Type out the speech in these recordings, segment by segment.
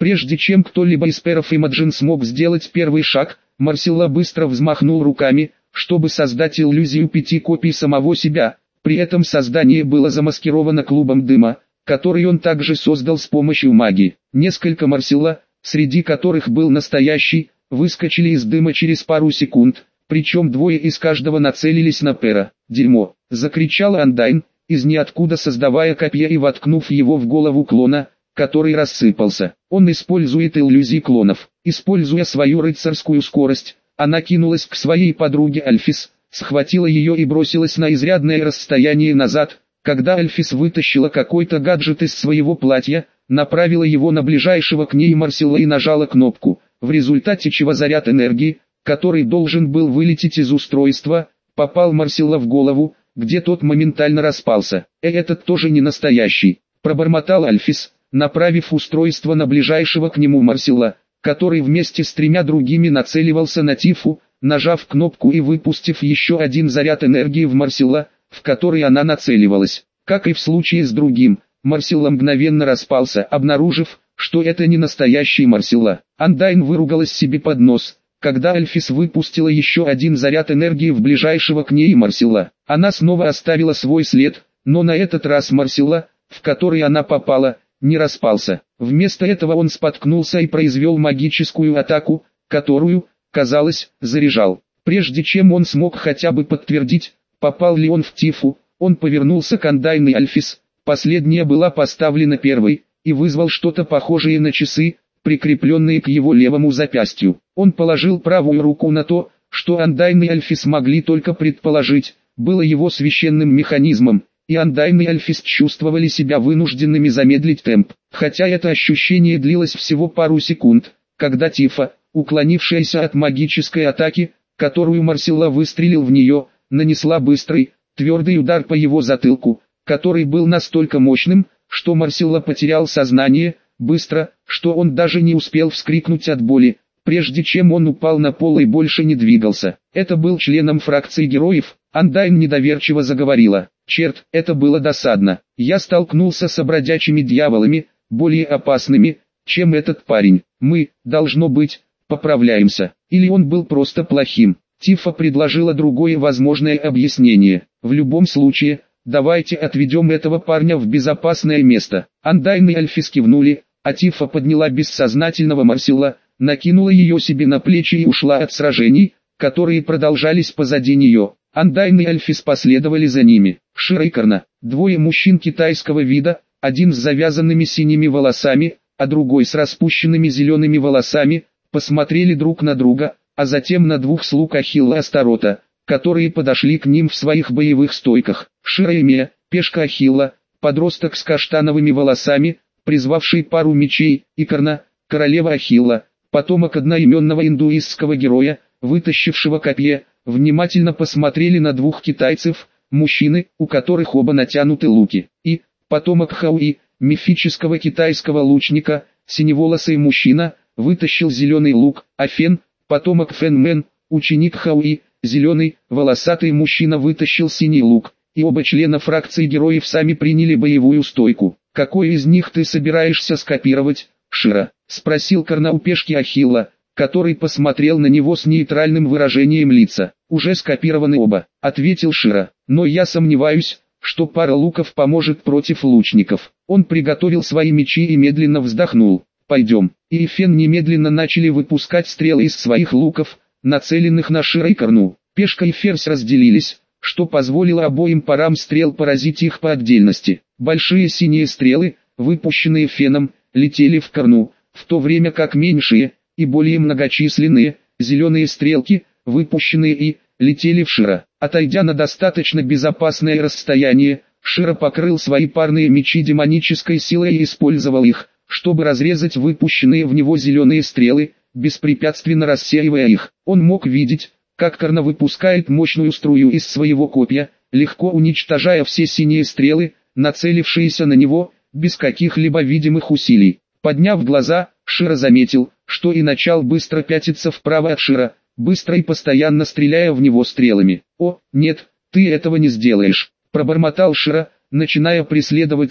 Прежде чем кто-либо из перов Имаджин смог сделать первый шаг, Марселла быстро взмахнул руками, чтобы создать иллюзию 5 копий самого себя. При этом создание было замаскировано клубом дыма, который он также создал с помощью магии. Несколько Марселла, среди которых был настоящий, выскочили из дыма через пару секунд, причем 2 из каждого нацелились на пера. «Дерьмо!» — закричал Андайн, из ниоткуда создавая копье и воткнув его в голову клона, который рассыпался. Он использует иллюзии клонов. Используя свою рыцарскую скорость, она кинулась к своей подруге Альфис, схватила ее и бросилась на изрядное расстояние назад. Когда Альфис вытащила какой-то гаджет из своего платья, направила его на ближайшего к ней Марселла и нажала кнопку, в результате чего заряд энергии, который должен был вылететь из устройства, попал Марселла в голову, где тот моментально распался. «Этот тоже не настоящий», — пробормотал Альфис, направив устройство на ближайшего к нему Марселла, который вместе с 3 другими нацеливался на Тифу, нажав кнопку и выпустив еще один заряд энергии в Марселла, в который она нацеливалась. Как и в случае с другим, Марселла мгновенно распался, обнаружив, что это не настоящий Марселла. Андайн выругалась себе под нос, когда Альфис выпустила еще один заряд энергии в ближайшего к ней Марселла. Она снова оставила свой след, но на этот раз Марселла, в который она попала, не распался. Вместо этого он споткнулся и произвел магическую атаку, которую, казалось, заряжал. Прежде чем он смог хотя бы подтвердить, попал ли он в Тифу, он повернулся к Андайн и Альфис. Последняя была поставлена первой, и вызвал что-то похожее на часы, прикрепленные к его левому запястью. Он положил правую руку на то, что Андайн и Альфис могли только предположить, было его священным механизмом, и Андайн и Альфис чувствовали себя вынужденными замедлить темп. Хотя это ощущение длилось всего пару секунд, когда Тифа, уклонившаяся от магической атаки, которую Марселла выстрелил в нее, нанесла быстрый, твердый удар по его затылку, который был настолько мощным, что Марселла потерял сознание, быстро, что он даже не успел вскрикнуть от боли, прежде чем он упал на пол и больше не двигался. Это был членом фракции героев. Андайн недоверчиво заговорила. «Черт, это было досадно. Я столкнулся с бродячими дьяволами, более опасными, чем этот парень. Мы, должно быть, поправляемся. Или он был просто плохим». Тифа предложила другое возможное объяснение. «В любом случае, давайте отведем этого парня в безопасное место». Андайн и Альфис кивнули, а Тифа подняла бессознательного Марселла, накинула ее себе на плечи и ушла от сражений, которые продолжались позади нее. Андайн и Альфис последовали за ними. Шира и Карна, 2 мужчин китайского вида, один с завязанными синими волосами, а другой с распущенными зелеными волосами, посмотрели друг на друга, а затем на 2 слуг Ахилла Астарота, которые подошли к ним в своих боевых стойках. Шира и Мея, пешка Ахилла, подросток с каштановыми волосами, призвавший пару мечей, и Карна, королева Ахилла, потомок одноименного индуистского героя, вытащившего копье, внимательно посмотрели на 2 китайцев, мужчины, у которых оба натянуты луки, и потомок Хауи, мифического китайского лучника, синеволосый мужчина, вытащил зеленый лук, а Фен, потомок Фенмен, ученик Хауи, зеленый, волосатый мужчина вытащил синий лук, и оба члена фракции героев сами приняли боевую стойку. «Какой из них ты собираешься скопировать, Шира?» — спросил Карна у пешки Ахилла, который посмотрел на него с нейтральным выражением лица. «Уже скопированы оба», — ответил Шира, — «но я сомневаюсь, что пара луков поможет против лучников». Он приготовил свои мечи и медленно вздохнул. «Пойдем». И Фен немедленно начали выпускать стрелы из своих луков, нацеленных на Шира и Карну. Пешка и Ферзь разделились, что позволило обоим парам стрел поразить их по отдельности. Большие синие стрелы, выпущенные Феном, летели в Карну, в то время как меньшие и более многочисленные зеленые стрелки, выпущенные и летели в Шира. Отойдя на достаточно безопасное расстояние, Шира покрыл свои парные мечи демонической силой и использовал их, чтобы разрезать выпущенные в него зеленые стрелы, беспрепятственно рассеивая их. Он мог видеть, как Карна выпускает мощную струю из своего копья, легко уничтожая все синие стрелы, нацелившиеся на него, без каких-либо видимых усилий. Подняв глаза, Шира заметил, что и начал быстро пятиться вправо от Шира, быстро и постоянно стреляя в него стрелами. «О, нет, ты этого не сделаешь», — пробормотал Шира, начиная преследовать и,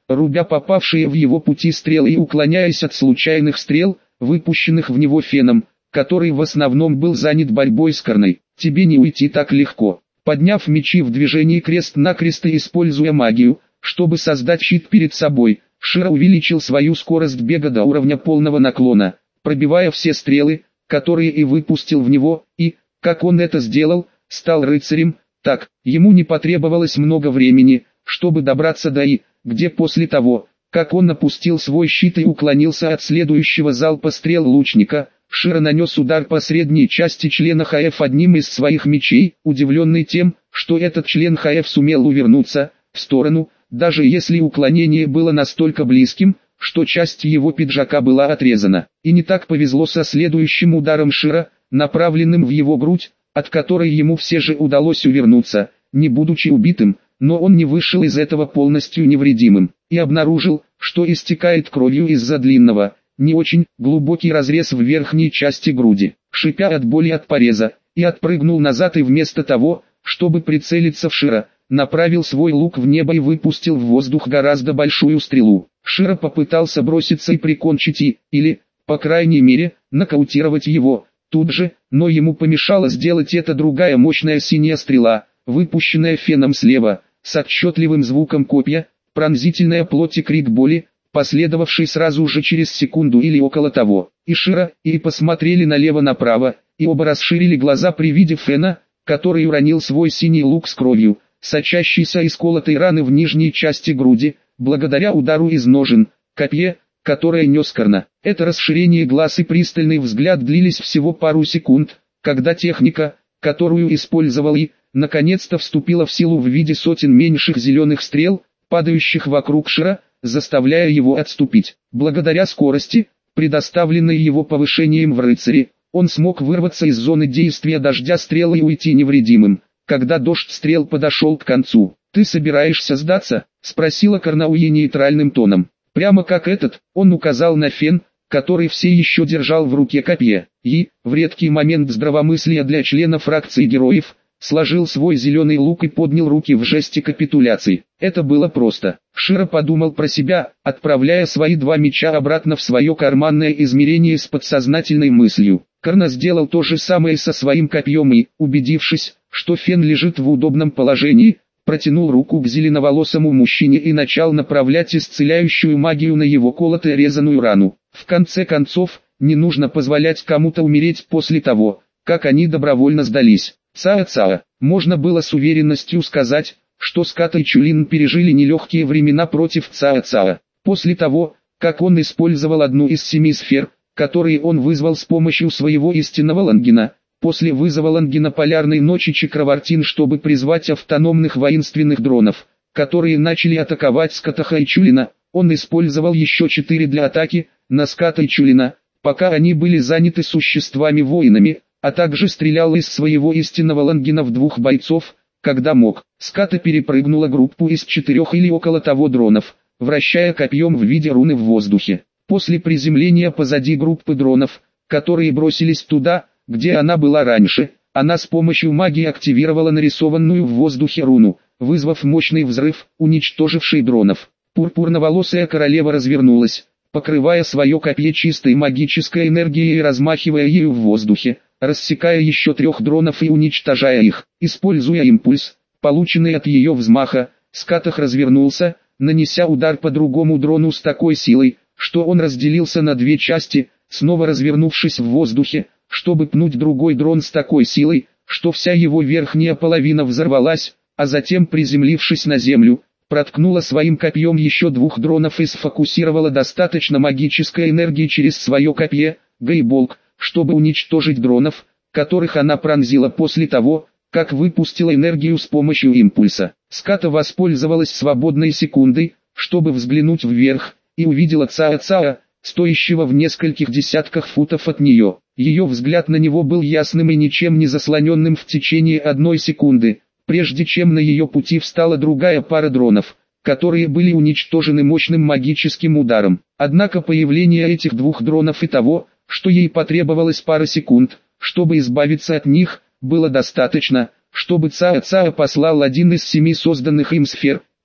рубя попавшие в его пути стрелы и уклоняясь от случайных стрел, выпущенных в него Феном, который в основном был занят борьбой с Карной. «Тебе не уйти так легко». Подняв мечи в движении крест-накрест и используя магию, чтобы создать щит перед собой, Широ увеличил свою скорость бега до уровня полного наклона, пробивая все стрелы, которые и выпустил в него, и, как он это сделал, стал рыцарем. Так, ему не потребовалось много времени, чтобы добраться до И, где после того, как он опустил свой щит и уклонился от следующего залпа стрел лучника, Широ нанес удар по средней части члена ХФ одним из своих мечей, удивленный тем, что этот член ХФ сумел увернуться в сторону, даже если уклонение было настолько близким, что часть его пиджака была отрезана. И не так повезло со следующим ударом Широ, направленным в его грудь, от которой ему все же удалось увернуться, не будучи убитым, но он не вышел из этого полностью невредимым, и обнаружил, что истекает кровью из-за длинного, не очень глубокий разрез в верхней части груди. Шипя от боли от пореза, и отпрыгнул назад и вместо того, чтобы прицелиться в Широ, направил свой лук в небо и выпустил в воздух гораздо большую стрелу. Широ попытался броситься и прикончить или, по крайней мере, нокаутировать его, тут же, но ему помешала сделать это другая мощная синяя стрела, выпущенная Феном слева, с отчетливым звуком копья, пронзительная плоть и крик боли, последовавший сразу же через секунду или около того. И Широ, и посмотрели налево-направо, и оба расширили глаза при виде Фена, который уронил свой синий лук с кровью, сочащейся из колотой раны в нижней части груди, благодаря удару из ножен, копье, которое нес Карна. Это расширение глаз и пристальный взгляд длились всего пару секунд, когда техника, которую использовал И, наконец-то вступила в силу в виде сотен меньших зеленых стрел, падающих вокруг Широ, заставляя его отступить. Благодаря скорости, предоставленной его повышением в рыцаре, он смог вырваться из зоны действия дождя стрел и уйти невредимым. Когда дождь стрел подошел к концу, «Ты собираешься сдаться?» — спросила Карнауи нейтральным тоном. Прямо как этот, он указал на Фен, который все еще держал в руке копье, и, в редкий момент здравомыслия для члена фракции героев, сложил свой зеленый лук и поднял руки в жесте капитуляции. Это было просто. Широ подумал про себя, отправляя свои два меча обратно в свое карманное измерение с подсознательной мыслью. Карна сделал то же самое со своим копьем и, убедившись, что Фен лежит в удобном положении, протянул руку к зеленоволосому мужчине и начал направлять исцеляющую магию на его колото-резаную рану. В конце концов, не нужно позволять кому-то умереть после того, как они добровольно сдались. Цаа-цаа, можно было с уверенностью сказать, что Скат и Чулин пережили нелегкие времена против Цаа-цаа. После того, как он использовал одну из 7 сфер, которые он вызвал с помощью своего истинного Лангена, после вызова Лангена полярной ночи Чакравартин, чтобы призвать автономных воинственных дронов, которые начали атаковать Скатаха и Чулина, он использовал еще 4 для атаки на Ската и Чулина, пока они были заняты существами-воинами, а также стрелял из своего истинного Лангена в 2 бойцов, когда мог. Ската перепрыгнула группу из 4 или около того дронов, вращая копьем в виде руны в воздухе. После приземления позади группы дронов, которые бросились туда, где она была раньше, она с помощью магии активировала нарисованную в воздухе руну, вызвав мощный взрыв, уничтоживший дронов. Пурпурноволосая королева развернулась, покрывая свое копье чистой магической энергией и размахивая ею в воздухе, рассекая еще 3 дронов и уничтожая их. Используя импульс, полученный от ее взмаха, Скатах развернулся, нанеся удар по другому дрону с такой силой, что он разделился на 2 части, снова развернувшись в воздухе, чтобы пнуть другой дрон с такой силой, что вся его верхняя половина взорвалась, а затем, приземлившись на землю, проткнула своим копьем еще 2 дронов и сфокусировала достаточно магической энергии через свое копье, Гейболк, чтобы уничтожить дронов, которых она пронзила после того, как выпустила энергию с помощью импульса. Ската воспользовалась свободной секундой, чтобы взглянуть вверх, и увидела Цаа-цаа, стоящего в нескольких десятках футов от нее. Ее взгляд на него был ясным и ничем не заслоненным в течение 1 секунды, прежде чем на ее пути встала другая пара дронов, которые были уничтожены мощным магическим ударом. Однако появление этих 2 дронов и того, что ей потребовалось пара секунд, чтобы избавиться от них, было достаточно, чтобы Цаа-цаа послал один из 7 созданных им сфер,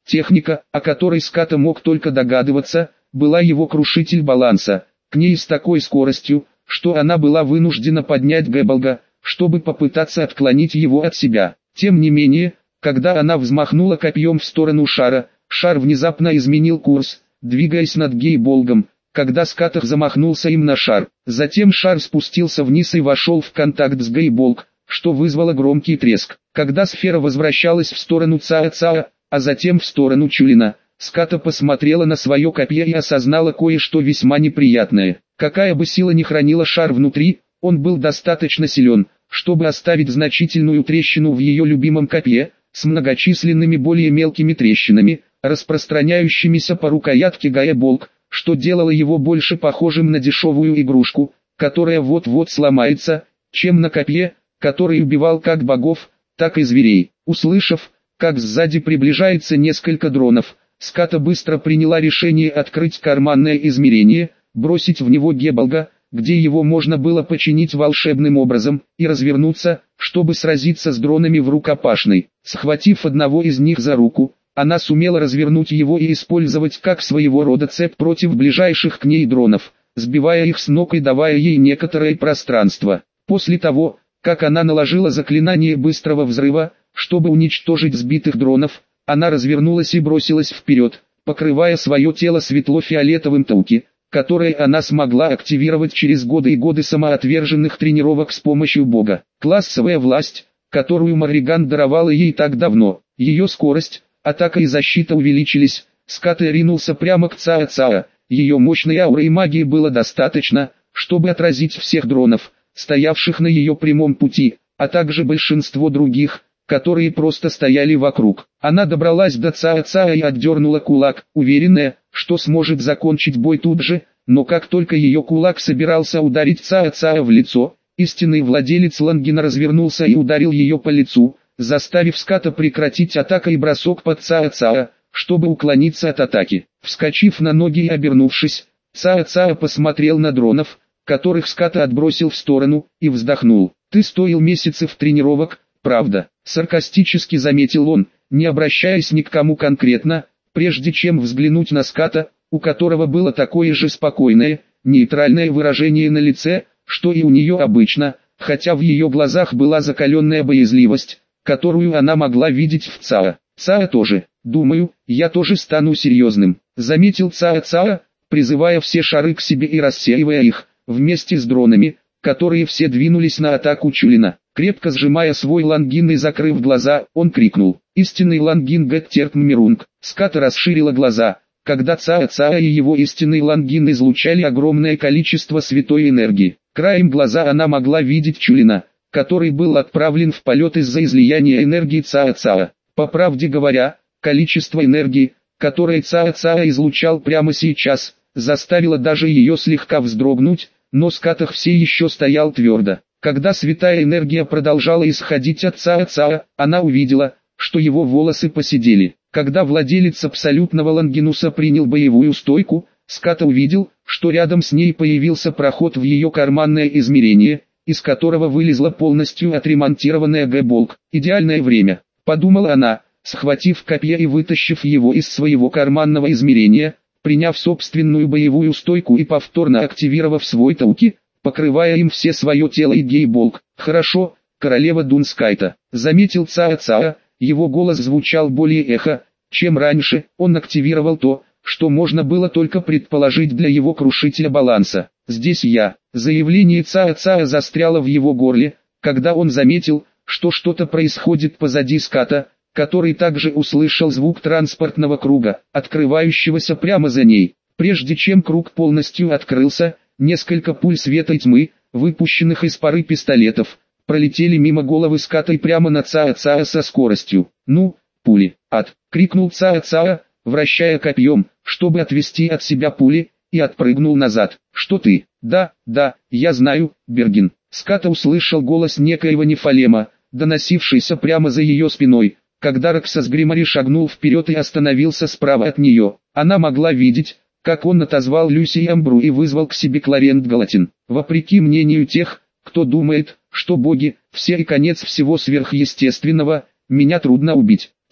Техника, о которой Ската мог только догадываться, была его крушитель баланса, к ней с такой скоростью, что она была вынуждена поднять Гэбблга, чтобы попытаться отклонить его от себя. Тем не менее, когда она взмахнула копьем в сторону шара, шар внезапно изменил курс, двигаясь над Гейболгом, когда Ската замахнулся им на шар. Затем шар спустился вниз и вошел в контакт с Гейболг, что вызвало громкий треск. Когда сфера возвращалась в сторону Цаа-Цаа, а затем в сторону Чулина, Ската посмотрела на свое копье и осознала кое-что весьма неприятное. Какая бы сила ни хранила шар внутри, он был достаточно силен, чтобы оставить значительную трещину в ее любимом копье, с многочисленными более мелкими трещинами, распространяющимися по рукоятке Гейболг, что делало его больше похожим на дешевую игрушку, которая вот-вот сломается, чем на копье, который убивал как богов, так и зверей. Услышав, как сзади приближается несколько дронов, Ската быстро приняла решение открыть карманное измерение, бросить в него Гейболга, где его можно было починить волшебным образом, и развернуться, чтобы сразиться с дронами в рукопашной. Схватив одного из них за руку, она сумела развернуть его и использовать как своего рода цепь против ближайших к ней дронов, сбивая их с ног и давая ей некоторое пространство. После того, как она наложила заклинание быстрого взрыва, чтобы уничтожить сбитых дронов, она развернулась и бросилась вперед, покрывая свое тело светло-фиолетовым тауки, которое она смогла активировать через годы и годы самоотверженных тренировок с помощью Бога. Классовая власть, которую Морриган даровала ей так давно, ее скорость, атака и защита увеличились. Ската ринулся прямо к Цаа-Цаа, ее мощной ауры и магии было достаточно, чтобы отразить всех дронов, стоявших на ее прямом пути, а также большинство других, которые просто стояли вокруг. Она добралась до Цаа-Цаа и отдернула кулак, уверенная, что сможет закончить бой тут же, но как только ее кулак собирался ударить Цаа-Цаа в лицо, истинный владелец Лангина развернулся и ударил ее по лицу, заставив Ската прекратить атаку и бросок под Цаа-Цаа, чтобы уклониться от атаки. Вскочив на ноги и обернувшись, Цаа-Цаа посмотрел на дронов, которых Ската отбросил в сторону, и вздохнул. «Ты стоил месяцев тренировок, правда?» — саркастически заметил он, не обращаясь ни к кому конкретно, прежде чем взглянуть на Ската, у которого было такое же спокойное, нейтральное выражение на лице, что и у нее обычно, хотя в ее глазах была закаленная боязливость, которую она могла видеть в Цаа. «Цаа тоже, думаю, я тоже стану серьезным», — заметил Цаа-Цаа, призывая все шары к себе и рассеивая их, вместе с дронами, которые все двинулись на атаку Чулина. Крепко сжимая свой лангин и закрыв глаза, он крикнул: «Истинный лангин Геттерт Мирунг!» Ската расширила глаза, когда Цаа-Цаа и его истинный лангин излучали огромное количество святой энергии. Краем глаза она могла видеть Чулина, который был отправлен в полет из-за излияния энергии Цаа-Цаа. По правде говоря, количество энергии, которое Цаа-Цаа излучал прямо сейчас, заставило даже ее слегка вздрогнуть, но Ската все еще стоял твердо. Когда святая энергия продолжала исходить от Цаа-Цаа, она увидела, что его волосы поседели. Когда владелец абсолютного Лангинуса принял боевую стойку, Ската увидел, что рядом с ней появился проход в ее карманное измерение, из которого вылезла полностью отремонтированная Гейболг. «Идеальное время», — подумала она, схватив копье и вытащив его из своего карманного измерения, приняв собственную боевую стойку и повторно активировав свой тауки, покрывая им все свое тело и Гейболг. «Хорошо, королева Дунскайта», — заметил Цаа-Цаа, его голос звучал более эхо, чем раньше. Он активировал то, что можно было только предположить для его крушителя баланса. «Здесь я». Заявление Цаа-Цаа застряло в его горле, когда он заметил, что что-то происходит позади Ската, который также услышал звук транспортного круга, открывающегося прямо за ней. Прежде чем круг полностью открылся, несколько пуль света и тьмы, выпущенных из пары пистолетов, пролетели мимо головы Ската и прямо на Цаа-Цаа со скоростью. «Ну, пули!» — крикнул Цаа-Цаа, вращая копьем, чтобы отвести от себя пули, и отпрыгнул назад. «Что ты?» «Да, я знаю, Бергин». Ската услышал голос некоего Нефалема, доносившийся прямо за ее спиной, когда Роксас Гримари шагнул вперед и остановился справа от нее. Она могла видеть, как он отозвал Люси Амбру и вызвал к себе Кларент Галатин. Вопреки мнению тех, кто думает, что боги, все и конец всего сверхъестественного, меня трудно убить.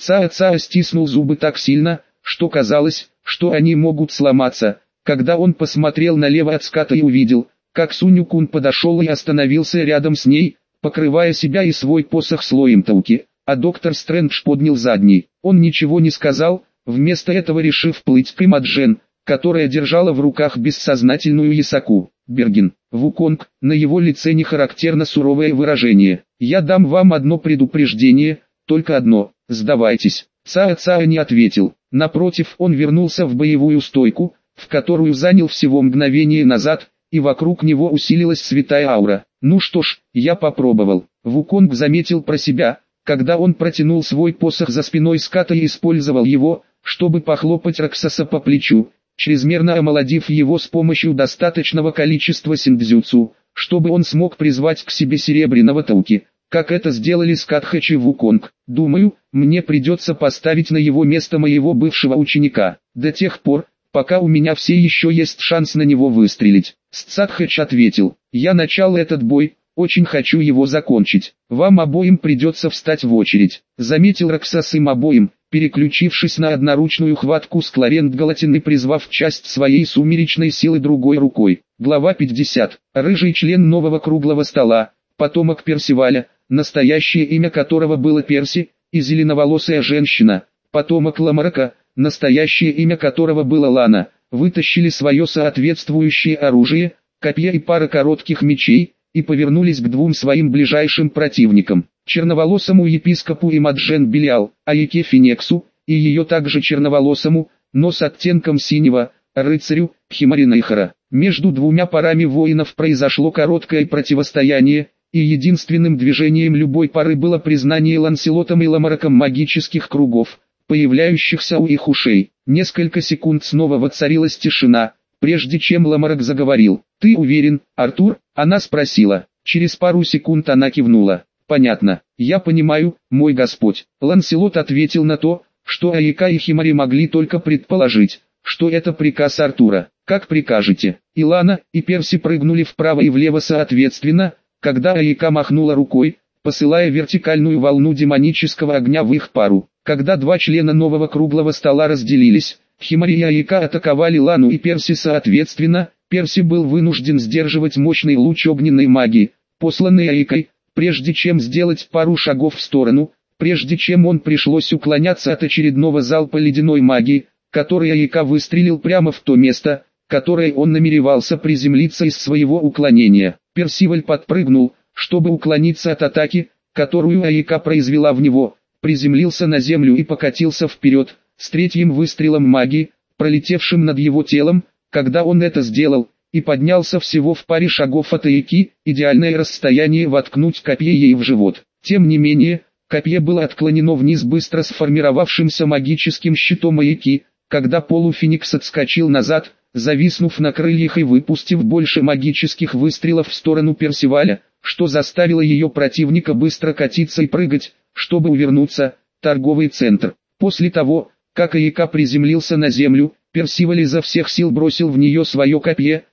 Цаа стиснул зубы так сильно, что казалось, что они могут сломаться. Когда он посмотрел налево от ската и увидел, как Суню-кун подошел и остановился рядом с ней, покрывая себя и свой посох слоем тауки, а доктор Стрэндж поднял задний. Он ничего не сказал, вместо этого решив плыть к Имаджен, которая держала в руках бессознательную Ясаку. Берген, Вуконг, на его лице не характерно суровое выражение. «Я дам вам одно предупреждение, только одно, сдавайтесь». Цаа не ответил. Напротив, он вернулся в боевую стойку, в которую занял всего мгновение назад, и вокруг него усилилась святая аура. «Ну что ж, я попробовал». Вуконг заметил про себя, когда он протянул свой посох за спиной ската и использовал его, чтобы похлопать Раксаса по плечу, чрезмерно омолодив его с помощью достаточного количества синдзюцу, чтобы он смог призвать к себе серебряного Тауки, как это сделали Скатхэч и Вуконг. «Думаю, мне придется поставить на его место моего бывшего ученика, до тех пор, пока у меня все еще есть шанс на него выстрелить». Скатхэч ответил: «Я начал этот бой, очень хочу его закончить. Вам обоим придется встать в очередь», — заметил Раксас им обоим, переключившись на одноручную хватку Скларент Галатин и призвав часть своей сумеречной силы другой рукой. Глава 50. Рыжий член нового круглого стола, потомок Персиваля, настоящее имя которого было Перси, и зеленоволосая женщина, потомок Ламарака, настоящее имя которого было Лана, вытащили свое соответствующее оружие, копья и пара коротких мечей, и повернулись к двум своим ближайшим противникам, черноволосому епископу Имаджен Белиал, Аяке Финексу, и ее также черноволосому, но с оттенком синего, рыцарю, Химари Нейхара. Между двумя парами воинов произошло короткое противостояние, и единственным движением любой пары было признание Ланселотом и Ламараком магических кругов, появляющихся у их ушей. Несколько секунд снова воцарилась тишина, прежде чем Ламарак заговорил. «Ты уверен, Артур?» — она спросила. Через пару секунд она кивнула. «Понятно. Я понимаю, мой господь». Ланселот ответил на то, что Аяка и Химари могли только предположить, что это приказ Артура. «Как прикажете». И Лана, и Перси прыгнули вправо и влево соответственно, когда Аяка махнула рукой, посылая вертикальную волну демонического огня в их пару. Когда два члена нового круглого стола разделились, Химари и Аяка атаковали Лану и Перси соответственно. Перси был вынужден сдерживать мощный луч огненной магии, посланный Аякой, прежде чем сделать пару шагов в сторону, прежде чем он пришлось уклоняться от очередного залпа ледяной магии, который Аяка выстрелил прямо в то место, которое он намеревался приземлиться из своего уклонения. Персиваль подпрыгнул, чтобы уклониться от атаки, которую Аяка произвела в него, приземлился на землю и покатился вперед, с третьим выстрелом магии, пролетевшим над его телом. Когда он это сделал, и поднялся всего в паре шагов от Аяки, идеальное расстояние воткнуть копье ей в живот. Тем не менее, копье было отклонено вниз быстро сформировавшимся магическим щитом Аяки, когда полуфеникс отскочил назад, зависнув на крыльях и выпустив больше магических выстрелов в сторону Персиваля, что заставило ее противника быстро катиться и прыгать, чтобы увернуться. Торговый центр. После того, как Аяка приземлился на землю, Персиваль изо всех сил бросил в нее свое копье,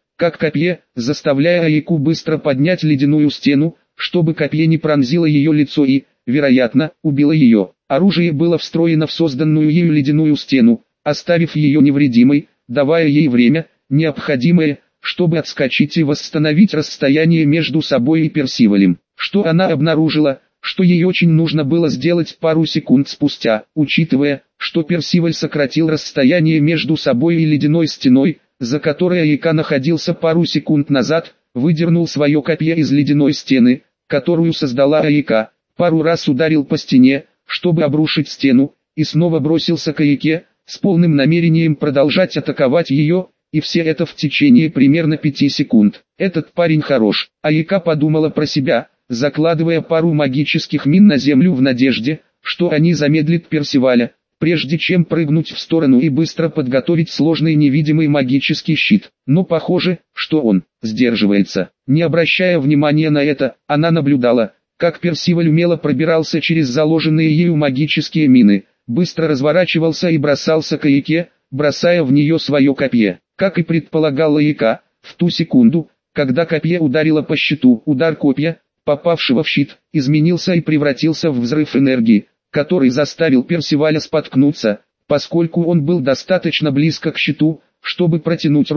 заставляя Аяку быстро поднять ледяную стену, чтобы копье не пронзило ее лицо и, вероятно, убило ее. Оружие было встроено в созданную ею ледяную стену, оставив ее невредимой, давая ей время, необходимое, чтобы отскочить и восстановить расстояние между собой и Персивалем. Что она обнаружила, что ей очень нужно было сделать пару секунд спустя, учитывая, что Персиваль сократил расстояние между собой и ледяной стеной, за которой Аяка находился пару секунд назад, выдернул свое копье из ледяной стены, которую создала Аяка, пару раз ударил по стене, чтобы обрушить стену, и снова бросился к Аяке, с полным намерением продолжать атаковать ее, и все это в течение примерно 5 секунд. Этот парень хорош. Аяка подумала про себя, закладывая пару магических мин на землю в надежде, что они замедлят Персиваля, прежде чем прыгнуть в сторону и быстро подготовить сложный невидимый магический щит. Но похоже, что он сдерживается. Не обращая внимания на это, она наблюдала, как Персиваль умело пробирался через заложенные ею магические мины, быстро разворачивался и бросался к Аяке, бросая в нее свое копье. Как и предполагал Аяка, в ту секунду, когда копье ударило по щиту, удар копья, попавшего в щит, изменился и превратился в взрыв энергии, который заставил Персиваля споткнуться, поскольку он был достаточно близко к щиту, чтобы протянуть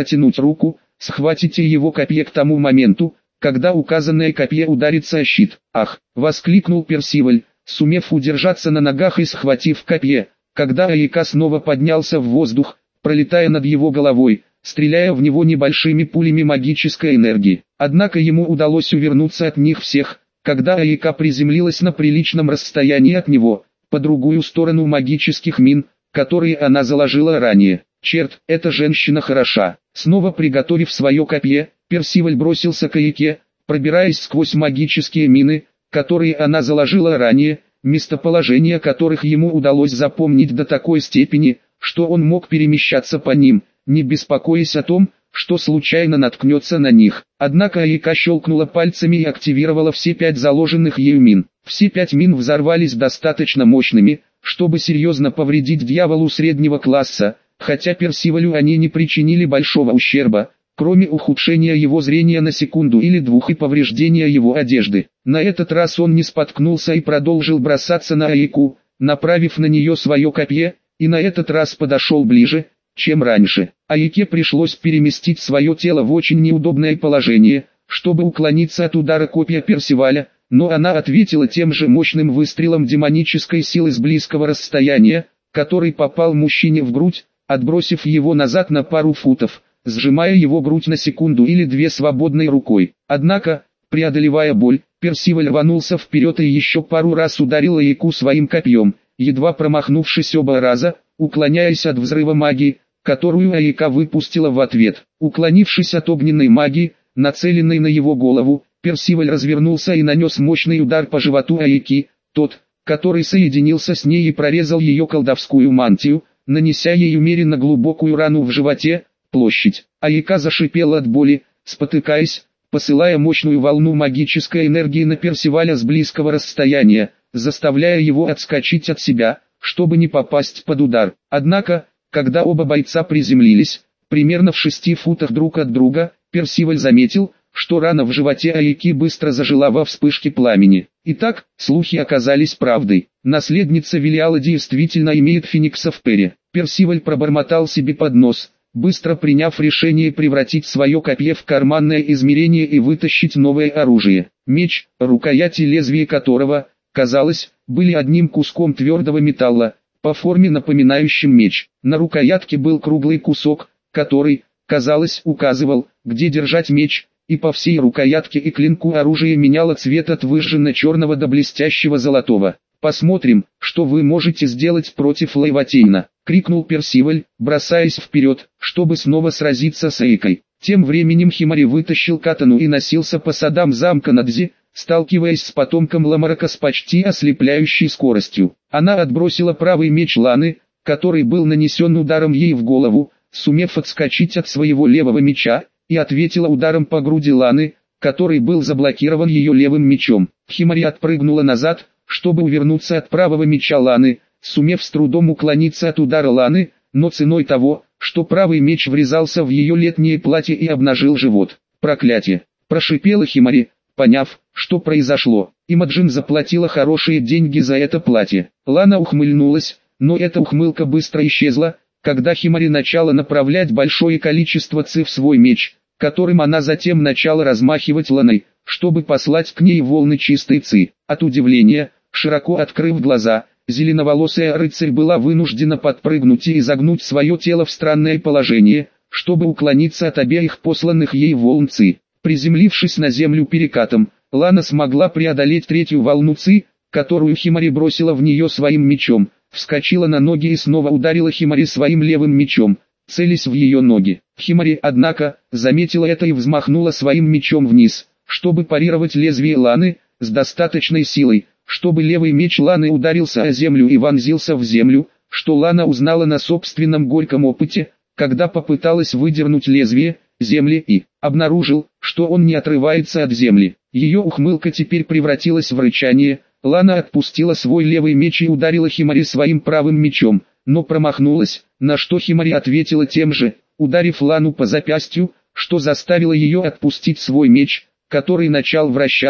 руку, схватите его копье к тому моменту, когда указанное копье ударится о щит. «Ах!» — воскликнул Персиваль, сумев удержаться на ногах и схватив копье, когда Аика снова поднялся в воздух, пролетая над его головой, стреляя в него небольшими пулями магической энергии. Однако ему удалось увернуться от них всех, когда Аика приземлилась на приличном расстоянии от него, по другую сторону магических мин, которые она заложила ранее. «Черт, эта женщина хороша!» Снова приготовив свое копье, Персиваль бросился к Аике, пробираясь сквозь магические мины, которые она заложила ранее, местоположение которых ему удалось запомнить до такой степени, что он мог перемещаться по ним, не беспокоясь о том, что случайно наткнется на них. Однако Аика щелкнула пальцами и активировала все 5 заложенных ею мин. Все 5 мин взорвались достаточно мощными, чтобы серьезно повредить дьяволу среднего класса, хотя Персивалю они не причинили большого ущерба, кроме ухудшения его зрения на секунду или двух и повреждения его одежды. На этот раз он не споткнулся и продолжил бросаться на Аику, направив на нее свое копье, и на этот раз подошел ближе, чем раньше. Аике пришлось переместить свое тело в очень неудобное положение, чтобы уклониться от удара копья Персиваля, но она ответила тем же мощным выстрелом демонической силы с близкого расстояния, который попал мужчине в грудь, отбросив его назад на пару футов, сжимая его грудь на секунду или две свободной рукой. Однако, преодолевая боль, Персиваль рванулся вперед и еще пару раз ударил Аику своим копьем, едва промахнувшись оба раза, уклоняясь от взрыва магии, которую Аика выпустила в ответ. Уклонившись от огненной магии, нацеленной на его голову, Персиваль развернулся и нанес мощный удар по животу Аики, тот, который соединился с ней и прорезал ее колдовскую мантию, нанеся ей умеренно глубокую рану в животе. Площадь. Аика зашипела от боли, спотыкаясь, посылая мощную волну магической энергии на Персиваля с близкого расстояния, заставляя его отскочить от себя, чтобы не попасть под удар. Однако, когда оба бойца приземлились, примерно в 6 футах друг от друга, Персиваль заметил, что рана в животе Аики быстро зажила во вспышке пламени. Итак, слухи оказались правдой. Наследница Велиала действительно имеет Феникса в пере. Персиваль пробормотал себе под нос, быстро приняв решение превратить свое копье в карманное измерение и вытащить новое оружие. Меч, рукоять и лезвие которого, казалось, были одним куском твердого металла, по форме напоминающим меч. На рукоятке был круглый кусок, который, казалось, указывал, где держать меч, и по всей рукоятке и клинку оружие меняло цвет от выжженно-черного до блестящего золотого. «Посмотрим, что вы можете сделать против Лейватейна», — крикнул Персиваль, бросаясь вперед, чтобы снова сразиться с Аикой. Тем временем Химари вытащил катану и носился по садам замка Надзи, сталкиваясь с потомком Ламарака с почти ослепляющей скоростью. Она отбросила правый меч Ланы, который был нанесен ударом ей в голову, сумев отскочить от своего левого меча, и ответила ударом по груди Ланы, который был заблокирован ее левым мечом. Химари отпрыгнула назад, чтобы увернуться от правого меча Ланы, сумев с трудом уклониться от удара Ланы, но ценой того, что правый меч врезался в ее летнее платье и обнажил живот. «Проклятие!» – прошипела Химари, поняв, что произошло. Имаджин заплатила хорошие деньги за это платье. Лана ухмыльнулась, но эта ухмылка быстро исчезла, когда Химари начала направлять большое количество ци в свой меч, которым она затем начала размахивать Ланой, чтобы послать к ней волны чистой ци. От удивления, широко открыв глаза, зеленоволосая рыцарь была вынуждена подпрыгнуть и изогнуть свое тело в странное положение, чтобы уклониться от обеих посланных ей волн ци. Приземлившись на землю перекатом, Лана смогла преодолеть третью волну ци, которую Химари бросила в нее своим мечом, вскочила на ноги и снова ударила Химари своим левым мечом, целясь в ее ноги. Химари, однако, заметила это и взмахнула своим мечом вниз, чтобы парировать лезвие Ланы, с достаточной силой, чтобы левый меч Ланы ударился о землю и вонзился в землю, что Лана узнала на собственном горьком опыте, когда попыталась выдернуть лезвие земли и обнаружил, что он не отрывается от земли. Ее ухмылка теперь превратилась в рычание. Лана отпустила свой левый меч и ударила Химари своим правым мечом, но промахнулась, на что Химари ответила тем же, ударив Лану по запястью, что заставило ее отпустить свой меч, который начал вращаться,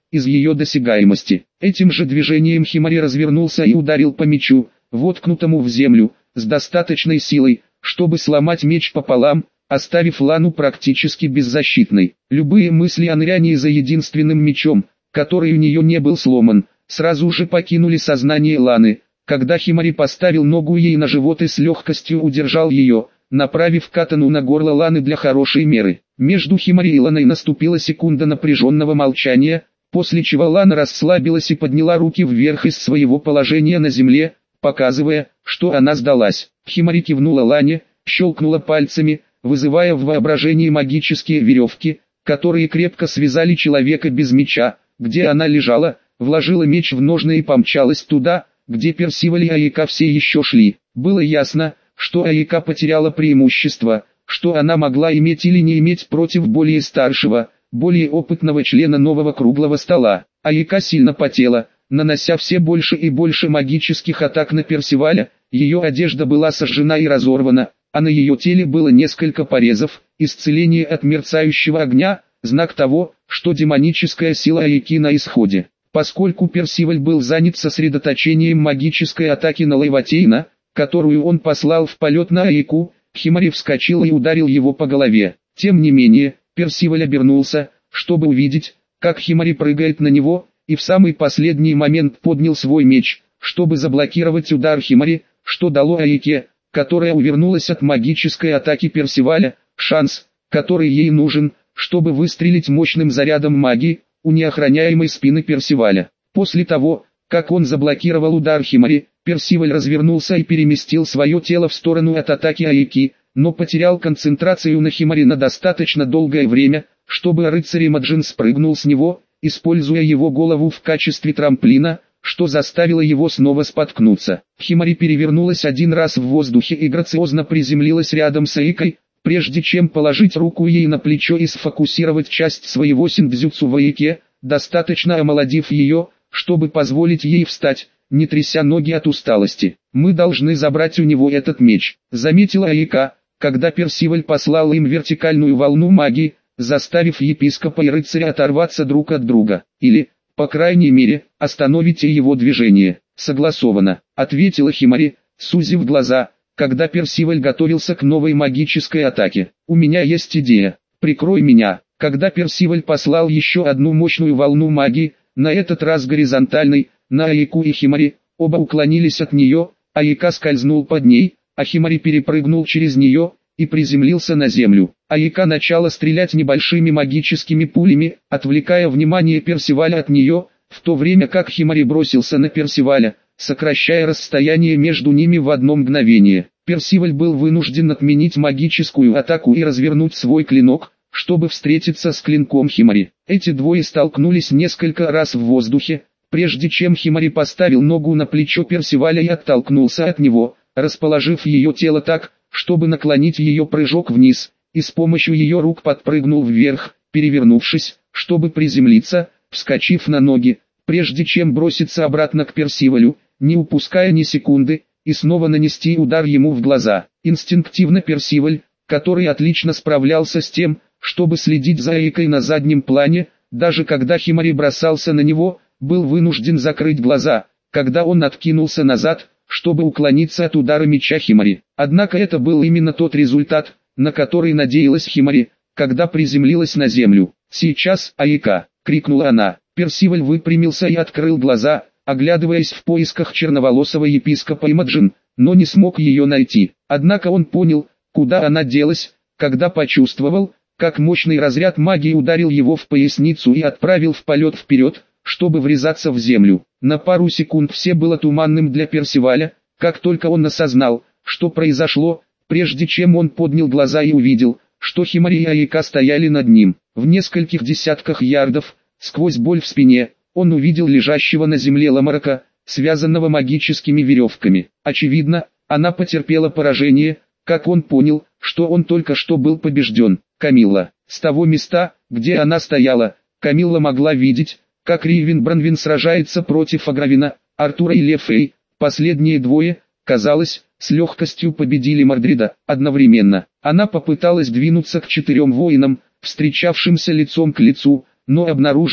из ее досягаемости. Этим же движением Химари развернулся и ударил по мечу, воткнутому в землю, с достаточной силой, чтобы сломать меч пополам, оставив Лану практически беззащитной. Любые мысли о нырянии за единственным мечом, который у нее не был сломан, сразу же покинули сознание Ланы, когда Химари поставил ногу ей на живот и с легкостью удержал ее, направив катану на горло Ланы для хорошей меры. Между Химари и Ланой наступила секунда напряженного молчания, после чего Лана расслабилась и подняла руки вверх из своего положения на земле, показывая, что она сдалась. Химари кивнула Лане, щелкнула пальцами, вызывая в воображении магические веревки, которые крепко связали человека без меча, где она лежала, вложила меч в ножны и помчалась туда, где Персиваль и Айка все еще шли. Было ясно, что Айка потеряла преимущество, что она могла иметь или не иметь против более старшего, более опытного члена нового круглого стола. Айка сильно потела, нанося все больше и больше магических атак на Персиваля, ее одежда была сожжена и разорвана, а на ее теле было несколько порезов, исцеление от мерцающего огня, знак того, что демоническая сила Айки на исходе. Поскольку Персиваль был занят сосредоточением магической атаки на Лейватейна, которую он послал в полет на Айку, Химари вскочил и ударил его по голове. Тем не менее, Персиваль обернулся, чтобы увидеть, как Химари прыгает на него, и в самый последний момент поднял свой меч, чтобы заблокировать удар Химари, что дало Айке, которая увернулась от магической атаки Персиваля, шанс, который ей нужен, чтобы выстрелить мощным зарядом магии у неохраняемой спины Персиваля. После того, как он заблокировал удар Химари, Персиваль развернулся и переместил свое тело в сторону от атаки Айки, но потерял концентрацию на Химари на достаточно долгое время, чтобы рыцарь Имаджин спрыгнул с него, используя его голову в качестве трамплина, что заставило его снова споткнуться. Химари перевернулась один раз в воздухе и грациозно приземлилась рядом с Айкой, прежде чем положить руку ей на плечо и сфокусировать часть своего синдзюцу в Айке, достаточно омолодив ее, чтобы позволить ей встать, не тряся ноги от усталости. «Мы должны забрать у него этот меч», — заметила Айка, когда Персиваль послал им вертикальную волну магии, заставив епископа и рыцаря оторваться друг от друга. «Или, по крайней мере, остановите его движение». «Согласовано», — ответила Химари, сузив глаза, когда Персиваль готовился к новой магической атаке. «У меня есть идея. Прикрой меня». Когда Персиваль послал еще одну мощную волну магии, на этот раз горизонтальной, на Айку и Химари, оба уклонились от нее, Айка скользнул под ней, а Химари перепрыгнул через нее и приземлился на землю. Айка начала стрелять небольшими магическими пулями, отвлекая внимание Персиваля от нее, в то время как Химари бросился на Персиваля, сокращая расстояние между ними в одно мгновение. Персиваль был вынужден отменить магическую атаку и развернуть свой клинок, чтобы встретиться с клинком Химари. Эти двое столкнулись несколько раз в воздухе, прежде чем Химари поставил ногу на плечо Персиваля и оттолкнулся от него, расположив ее тело так, чтобы наклонить ее прыжок вниз, и с помощью ее рук подпрыгнул вверх, перевернувшись, чтобы приземлиться, вскочив на ноги, прежде чем броситься обратно к Персивалю, не упуская ни секунды, и снова нанести удар ему в глаза. Инстинктивно Персиваль, который отлично справлялся с тем, чтобы следить за Айкой на заднем плане, даже когда Химари бросался на него, был вынужден закрыть глаза, когда он откинулся назад, чтобы уклониться от удара меча Химари. Однако это был именно тот результат, на который надеялась Химари, когда приземлилась на землю. «Сейчас, Айка!» — крикнула она. Персиваль выпрямился и открыл глаза, оглядываясь в поисках черноволосого епископа Имаджин, но не смог ее найти. Однако он понял, куда она делась, когда почувствовал, как мощный разряд магии ударил его в поясницу и отправил в полет вперед, чтобы врезаться в землю. На пару секунд все было туманным для Персиваля, как только он осознал, что произошло, прежде чем он поднял глаза и увидел, что Химари и Айка стояли над ним. В нескольких десятках ярдов, сквозь боль в спине, он увидел лежащего на земле Ламарака, связанного магическими веревками. Очевидно, она потерпела поражение, как он понял, что он только что был побежден. Камилла. С того места, где она стояла, Камилла могла видеть, как Ривен Бранвин сражается против Агравина, Артура и Лефей. Последние двое, казалось, с легкостью победили Мордрида. Одновременно, она попыталась двинуться к 4 воинам, встречавшимся лицом к лицу, но обнаружила,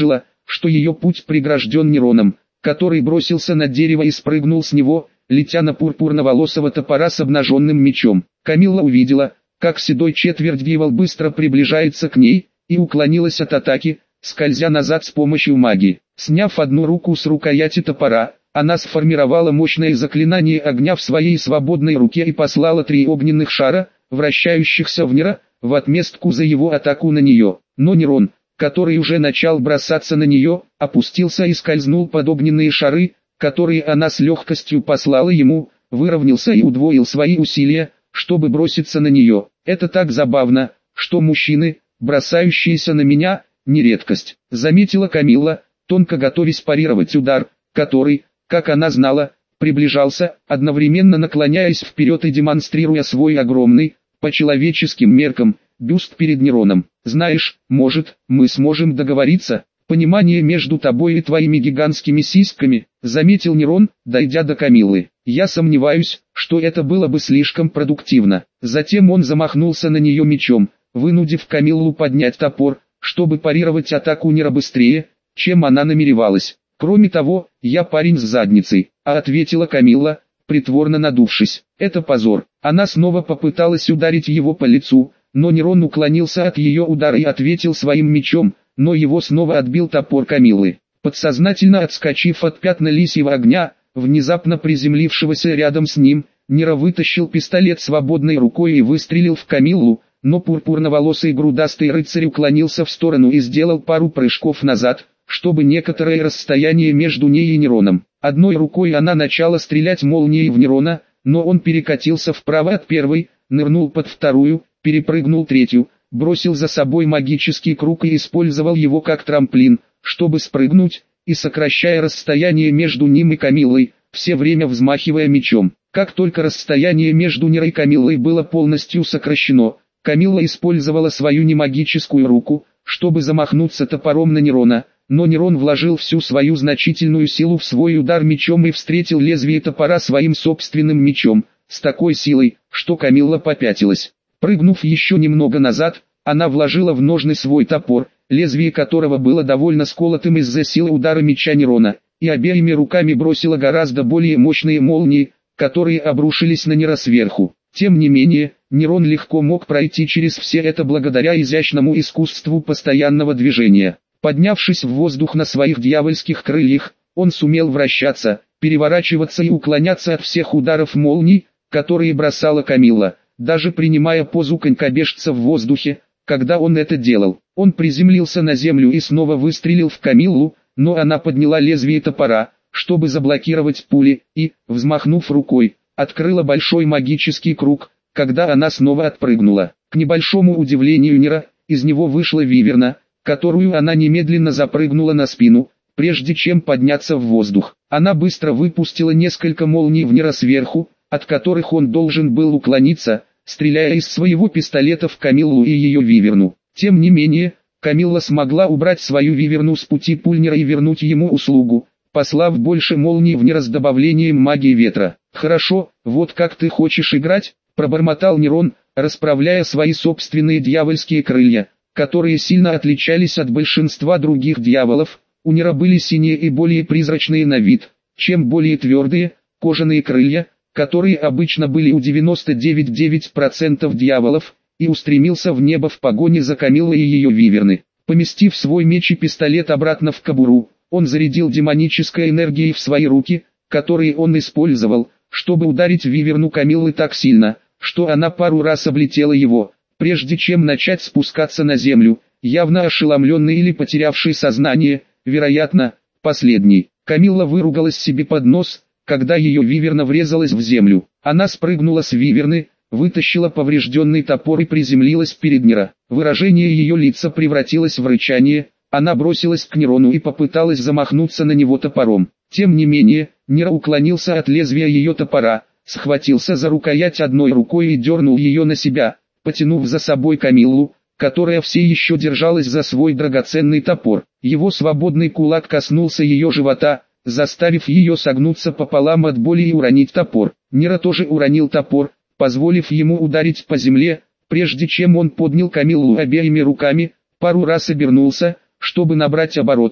что ее путь прегражден Нероном, который бросился на дерево и спрыгнул с него, летя на пурпурно-волосого топора с обнаженным мечом. Камилла увидела, как седой четверть-дьявол быстро приближается к ней, и уклонилась от атаки, скользя назад с помощью магии. Сняв одну руку с рукояти топора, она сформировала мощное заклинание огня в своей свободной руке и послала 3 огненных шара, вращающихся в Нера, в отместку за его атаку на нее. Но Нерон, который уже начал бросаться на нее, опустился и скользнул под огненные шары, которые она с легкостью послала ему, выровнялся и удвоил свои усилия, чтобы броситься на нее. Это так забавно, что мужчины, бросающиеся на меня, не редкость, заметила Камилла, тонко готовясь парировать удар, который, как она знала, приближался, одновременно наклоняясь вперед и демонстрируя свой огромный, по человеческим меркам, бюст перед Нероном. Знаешь, может, мы сможем договориться? Понимание между тобой и твоими гигантскими сиськами, заметил Нерон, дойдя до Камиллы. Я сомневаюсь, что это было бы слишком продуктивно. Затем он замахнулся на нее мечом, вынудив Камиллу поднять топор, чтобы парировать атаку Нера быстрее, чем она намеревалась. Кроме того, я парень с задницей, ответила Камилла, притворно надувшись. Это позор. Она снова попыталась ударить его по лицу, но Нерон уклонился от ее удара и ответил своим мечом, но его снова отбил топор Камиллы. Подсознательно отскочив от пятна лисьего огня, внезапно приземлившегося рядом с ним, Нера вытащил пистолет свободной рукой и выстрелил в Камиллу, но пурпурноволосый грудастый рыцарь уклонился в сторону и сделал пару прыжков назад, чтобы некоторое расстояние между ней и Нероном. Одной рукой она начала стрелять молнией в Нерона, но он перекатился вправо от первой, нырнул под вторую, перепрыгнул третью, бросил за собой магический круг и использовал его как трамплин, чтобы спрыгнуть, и сокращая расстояние между ним и Камиллой, все время взмахивая мечом. Как только расстояние между Нерой и Камиллой было полностью сокращено, Камилла использовала свою немагическую руку, чтобы замахнуться топором на Нерона, но Нерон вложил всю свою значительную силу в свой удар мечом и встретил лезвие топора своим собственным мечом, с такой силой, что Камилла попятилась. Прыгнув еще немного назад, она вложила в ножны свой топор, лезвие которого было довольно сколотым из-за силы удара меча Нерона, и обеими руками бросила гораздо более мощные молнии, которые обрушились на Нера сверху. Тем не менее, Нерон легко мог пройти через все это благодаря изящному искусству постоянного движения. Поднявшись в воздух на своих дьявольских крыльях, он сумел вращаться, переворачиваться и уклоняться от всех ударов молний, которые бросала Камилла, даже принимая позу конькобежца в воздухе. Когда он это делал, он приземлился на землю и снова выстрелил в Камиллу, но она подняла лезвие топора, чтобы заблокировать пули, и, взмахнув рукой, открыла большой магический круг, когда она снова отпрыгнула. К небольшому удивлению Нера, из него вышла виверна, которую она немедленно запрыгнула на спину, прежде чем подняться в воздух. Она быстро выпустила несколько молний в Нера сверху, от которых он должен был уклониться, стреляя из своего пистолета в Камиллу и ее виверну. Тем не менее, Камилла смогла убрать свою виверну с пути пуль Нера и вернуть ему услугу, послав больше молний в Нера с добавлением магии ветра. «Хорошо, вот как ты хочешь играть», — пробормотал Нерон, расправляя свои собственные дьявольские крылья, которые сильно отличались от большинства других дьяволов. У Нера были синие и более призрачные на вид, чем более твердые, кожаные крылья, которые обычно были у 99,9% дьяволов, и устремился в небо в погоне за Камиллой и ее виверны. Поместив свой меч и пистолет обратно в кобуру, он зарядил демонической энергией в свои руки, которые он использовал, чтобы ударить виверну Камиллы так сильно, что она пару раз облетела его, прежде чем начать спускаться на землю, явно ошеломленный или потерявший сознание, вероятно, последний. Камилла выругалась себе под нос, когда ее виверна врезалась в землю. Она спрыгнула с виверны, вытащила поврежденный топор и приземлилась перед Нера. Выражение ее лица превратилось в рычание, она бросилась к Нерону и попыталась замахнуться на него топором. Тем не менее, Нера уклонился от лезвия ее топора, схватился за рукоять одной рукой и дернул ее на себя, потянув за собой Камиллу, которая все еще держалась за свой драгоценный топор. Его свободный кулак коснулся ее живота, заставив ее согнуться пополам от боли и уронить топор. Нера тоже уронил топор, позволив ему ударить по земле, прежде чем он поднял Камиллу обеими руками, пару раз обернулся, чтобы набрать обороты,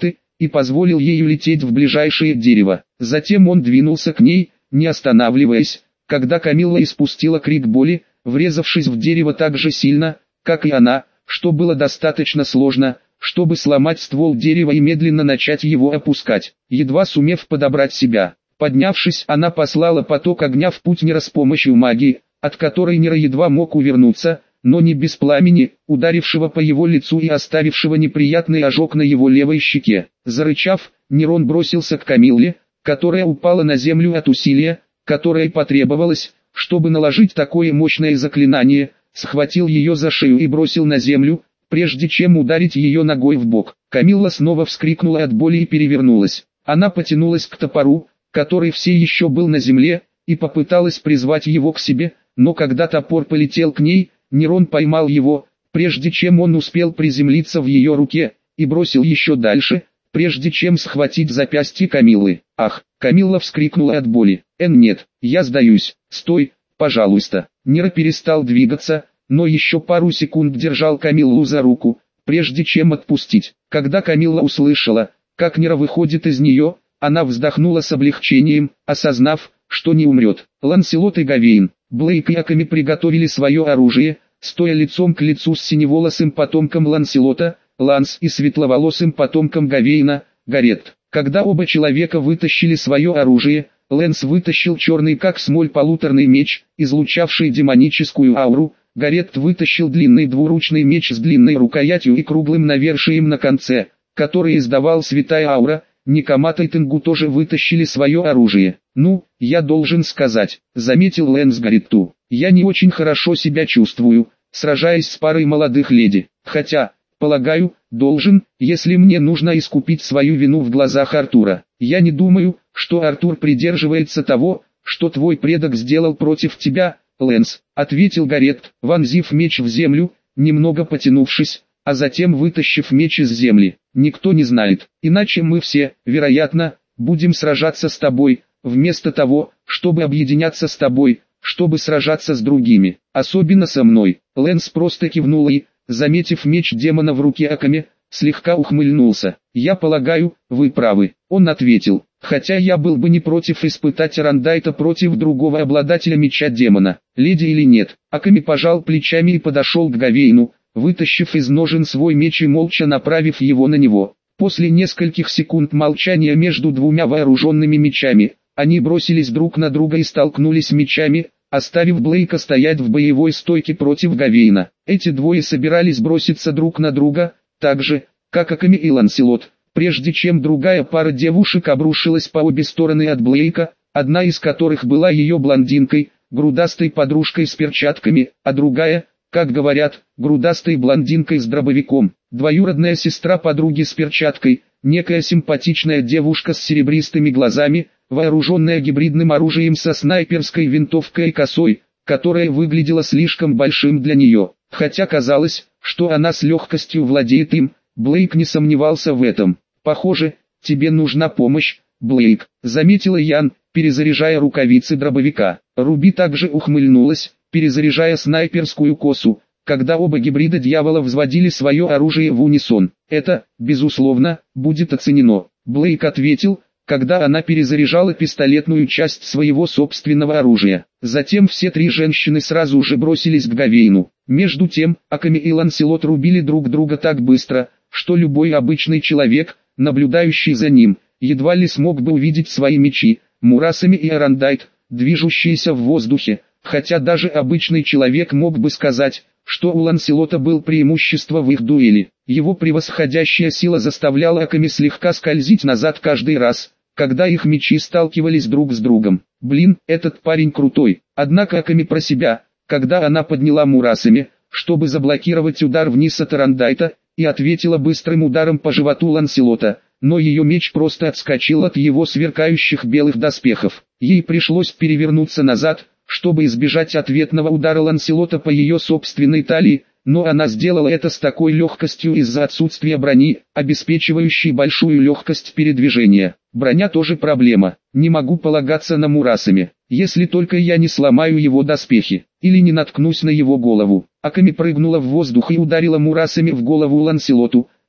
и позволил ей улететь в ближайшее дерево. Затем он двинулся к ней, не останавливаясь, когда Камилла испустила крик боли, врезавшись в дерево так же сильно, как и она, что было достаточно сложно, чтобы сломать ствол дерева и медленно начать его опускать. Едва сумев подобрать себя, поднявшись, она послала поток огня в путь Нера с помощью магии, от которой Нера едва мог увернуться, но не без пламени, ударившего по его лицу и оставившего неприятный ожог на его левой щеке. Зарычав, Нерон бросился к Камилле, которая упала на землю от усилия, которое потребовалось, чтобы наложить такое мощное заклинание, схватил ее за шею и бросил на землю, прежде чем ударить ее ногой в бок. Камилла снова вскрикнула от боли и перевернулась. Она потянулась к топору, который все еще был на земле, и попыталась призвать его к себе, но когда топор полетел к ней, Нерон поймал его, прежде чем он успел приземлиться в ее руке, и бросил еще дальше, прежде чем схватить запястье Камиллы. «Ах!» — Камилла вскрикнула от боли. «Нет, я сдаюсь, стой, пожалуйста». Нера перестал двигаться, но еще пару секунд держал Камиллу за руку, прежде чем отпустить. Когда Камилла услышала, как Нера выходит из нее, она вздохнула с облегчением, осознав, что не умрет. Ланселот и Гавейн, Блейк и Аками приготовили свое оружие, стоя лицом к лицу с синеволосым потомком Ланселота, Ланс и светловолосым потомком Гавейна, Гарет. Когда оба человека вытащили свое оружие, Лэнс вытащил черный как смоль полуторный меч, излучавший демоническую ауру, Гарет вытащил длинный двуручный меч с длинной рукоятью и круглым навершием на конце, который издавал святая аура. Никомата и Тенгу тоже вытащили свое оружие. «Ну, я должен сказать», — заметил Лэнс Гаретту, — «я не очень хорошо себя чувствую, сражаясь с парой молодых леди, хотя, полагаю, должен, если мне нужно искупить свою вину в глазах Артура. Я не думаю, что Артур придерживается того, что твой предок сделал против тебя, Лэнс», — ответил Гарет, вонзив меч в землю, немного потянувшись, а затем вытащив меч из земли. «Никто не знает, иначе мы все, вероятно, будем сражаться с тобой, вместо того, чтобы объединяться с тобой, чтобы сражаться с другими, особенно со мной». Лэнс просто кивнул и, заметив меч демона в руке Акаме, слегка ухмыльнулся. «Я полагаю, вы правы», — он ответил, «хотя я был бы не против испытать Арандайта против другого обладателя меча демона, леди или нет». Акаме пожал плечами и подошел к Гавейну, вытащив из ножен свой меч и молча направив его на него. После нескольких секунд молчания между двумя вооруженными мечами, они бросились друг на друга и столкнулись мечами, оставив Блейка стоять в боевой стойке против Гавейна. Эти двое собирались броситься друг на друга, так же, как Аками и Ланселот, прежде чем другая пара девушек обрушилась по обе стороны от Блейка, одна из которых была ее блондинкой, грудастой подружкой с перчатками, а другая, как говорят, грудастой блондинкой с дробовиком. Двоюродная сестра подруги с перчаткой, некая симпатичная девушка с серебристыми глазами, вооруженная гибридным оружием со снайперской винтовкой и косой, которая выглядела слишком большим для нее. Хотя казалось, что она с легкостью владеет им, Блейк не сомневался в этом. «Похоже, тебе нужна помощь, Блейк», — заметила Ян, перезаряжая рукавицы дробовика. Руби также ухмыльнулась, перезаряжая снайперскую косу, когда оба гибрида дьявола взводили свое оружие в унисон. «Это, безусловно, будет оценено», — Блейк ответил, когда она перезаряжала пистолетную часть своего собственного оружия. Затем все три женщины сразу же бросились к Гавейну. Между тем, Аками и Ланселот рубили друг друга так быстро, что любой обычный человек, наблюдающий за ним, едва ли смог бы увидеть свои мечи, Мурасами и Арандайт, движущиеся в воздухе. Хотя даже обычный человек мог бы сказать, что у Ланселота был преимущество в их дуэли. Его превосходящая сила заставляла Аками слегка скользить назад каждый раз, когда их мечи сталкивались друг с другом. «Блин, этот парень крутой». Однако Аками про себя, когда она подняла Мурасами, чтобы заблокировать удар вниз от Арандайта, и ответила быстрым ударом по животу Ланселота, но ее меч просто отскочил от его сверкающих белых доспехов. Ей пришлось перевернуться назад, чтобы избежать ответного удара Ланселота по ее собственной талии, но она сделала это с такой легкостью из-за отсутствия брони, обеспечивающей большую легкость передвижения. Броня тоже проблема. Не могу полагаться на Мурасами, если только я не сломаю его доспехи, или не наткнусь на его голову. Аками прыгнула в воздух и ударила Мурасами в голову Ланселоту,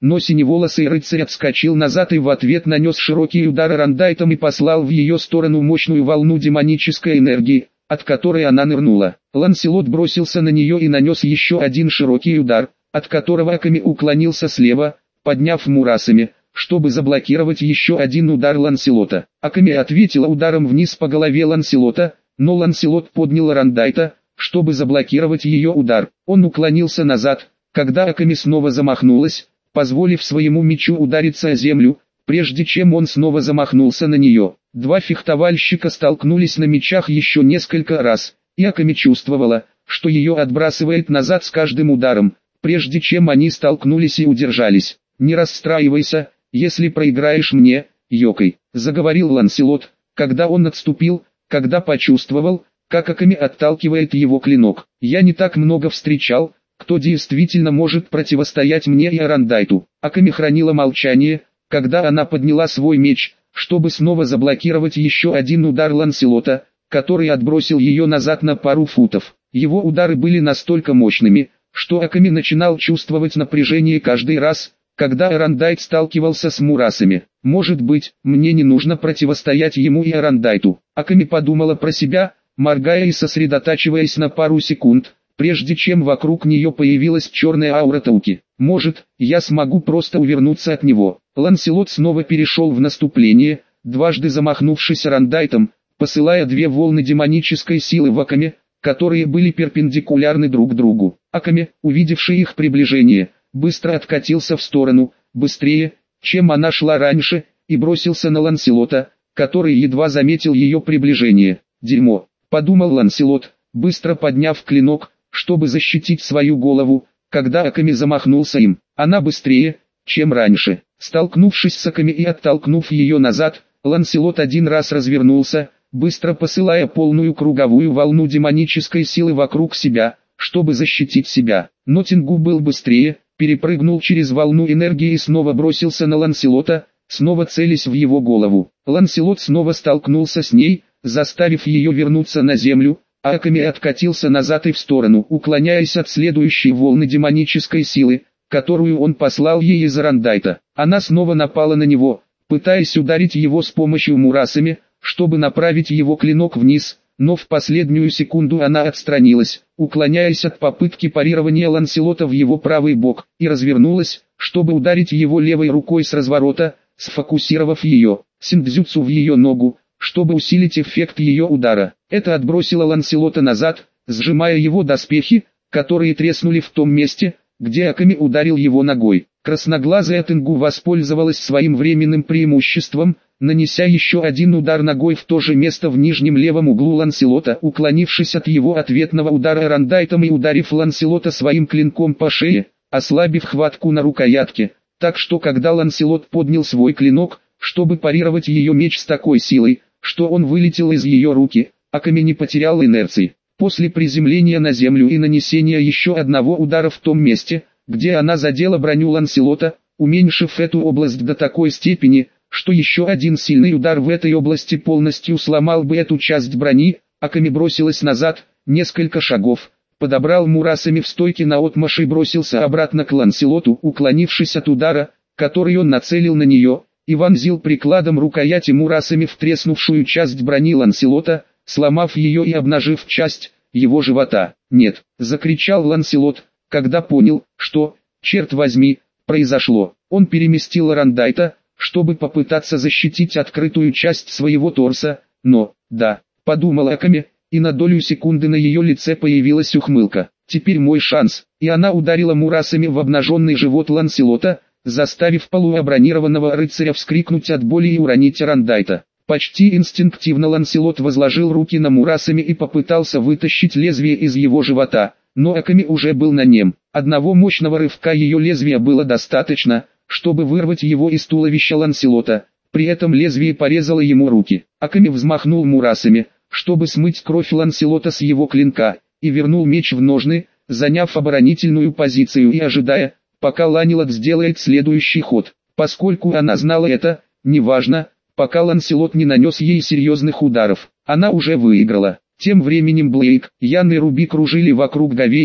но синеволосый рыцарь отскочил назад и в ответ нанес широкий удар рандайтом и послал в ее сторону мощную волну демонической энергии, от которой она нырнула. Ланселот бросился на нее и нанес еще один широкий удар, от которого Аками уклонился слева, подняв мурасами, чтобы заблокировать еще один удар Ланселота. Аками ответила ударом вниз по голове Ланселота, но Ланселот поднял рандайта, чтобы заблокировать ее удар. Он уклонился назад, когда Аками снова замахнулась, позволив своему мечу удариться о землю, прежде чем он снова замахнулся на нее. Два фехтовальщика столкнулись на мечах еще несколько раз, и Аками чувствовала, что ее отбрасывает назад с каждым ударом, прежде чем они столкнулись и удержались. «Не расстраивайся, если проиграешь мне, Йокой», — заговорил Ланселот, когда он отступил, когда почувствовал, как Аками отталкивает его клинок. «Я не так много встречал, кто действительно может противостоять мне и Арандайту». Аками хранила молчание, когда она подняла свой меч, чтобы снова заблокировать еще один удар Ланселота, который отбросил ее назад на пару футов. Его удары были настолько мощными, что Аками начинал чувствовать напряжение каждый раз, когда Арандайт сталкивался с мурасами. «Может быть, мне не нужно противостоять ему и Арандайту». Аками подумала про себя, моргая и сосредотачиваясь на пару секунд, прежде чем вокруг нее появилась черная аура Тауки. «Может, я смогу просто увернуться от него». Ланселот снова перешел в наступление, дважды замахнувшись Арандайтом, посылая две волны демонической силы в Аками, которые были перпендикулярны друг другу. Аками, увидевший их приближение, быстро откатился в сторону, быстрее, чем она шла раньше, и бросился на Ланселота, который едва заметил ее приближение. «Дерьмо», — подумал Ланселот, быстро подняв клинок, чтобы защитить свою голову, когда Аками замахнулся им. Она быстрее, чем раньше. Столкнувшись с Аками и оттолкнув ее назад, Ланселот один раз развернулся, быстро посылая полную круговую волну демонической силы вокруг себя, чтобы защитить себя. Но Тингу был быстрее, перепрыгнул через волну энергии и снова бросился на Ланселота, снова целясь в его голову. Ланселот снова столкнулся с ней, заставив ее вернуться на землю, а Аками откатился назад и в сторону, уклоняясь от следующей волны демонической силы, которую он послал ей из Арандайта. Она снова напала на него, пытаясь ударить его с помощью мурасами, чтобы направить его клинок вниз, но в последнюю секунду она отстранилась, уклоняясь от попытки парирования Ланселота в его правый бок, и развернулась, чтобы ударить его левой рукой с разворота, сфокусировав ее синдзюцу в ее ногу, чтобы усилить эффект ее удара. Это отбросило Ланселота назад, сжимая его доспехи, которые треснули в том месте, где Аками ударил его ногой. Красноглазая Тенгу воспользовалась своим временным преимуществом, нанеся еще один удар ногой в то же место в нижнем левом углу Ланселота, уклонившись от его ответного удара рандайтом и ударив Ланселота своим клинком по шее, ослабив хватку на рукоятке, так что когда Ланселот поднял свой клинок, чтобы парировать ее меч с такой силой, что он вылетел из ее руки, Аками не потерял инерции. После приземления на землю и нанесения еще одного удара в том месте, где она задела броню Ланселота, уменьшив эту область до такой степени, что еще один сильный удар в этой области полностью сломал бы эту часть брони, Аками бросилась назад, несколько шагов, подобрал мурасами в стойке наотмашь и бросился обратно к Ланселоту, уклонившись от удара, который он нацелил на нее, и вонзил прикладом рукояти мурасами в треснувшую часть брони Ланселота, сломав ее и обнажив часть его живота. «Нет!» — закричал Ланселот, когда понял, что, черт возьми, произошло. Он переместил Арандайта, чтобы попытаться защитить открытую часть своего торса, но, да, подумала Аками, и на долю секунды на ее лице появилась ухмылка. «Теперь мой шанс», и она ударила мурасами в обнаженный живот Ланселота, заставив полуобронированного рыцаря вскрикнуть от боли и уронить Арандайта. Почти инстинктивно Ланселот возложил руки на мурасами и попытался вытащить лезвие из его живота, но Аками уже был на нем. Одного мощного рывка ее лезвия было достаточно, чтобы вырвать его из туловища Ланселота, при этом лезвие порезало ему руки. Аками взмахнул мурасами, чтобы смыть кровь Ланселота с его клинка, и вернул меч в ножны, заняв оборонительную позицию и ожидая, пока Ланилот сделает следующий ход. Поскольку она знала это, неважно, пока Ланселот не нанес ей серьезных ударов, она уже выиграла. Тем временем Блейк, Ян и Руби кружили вокруг Гавейна,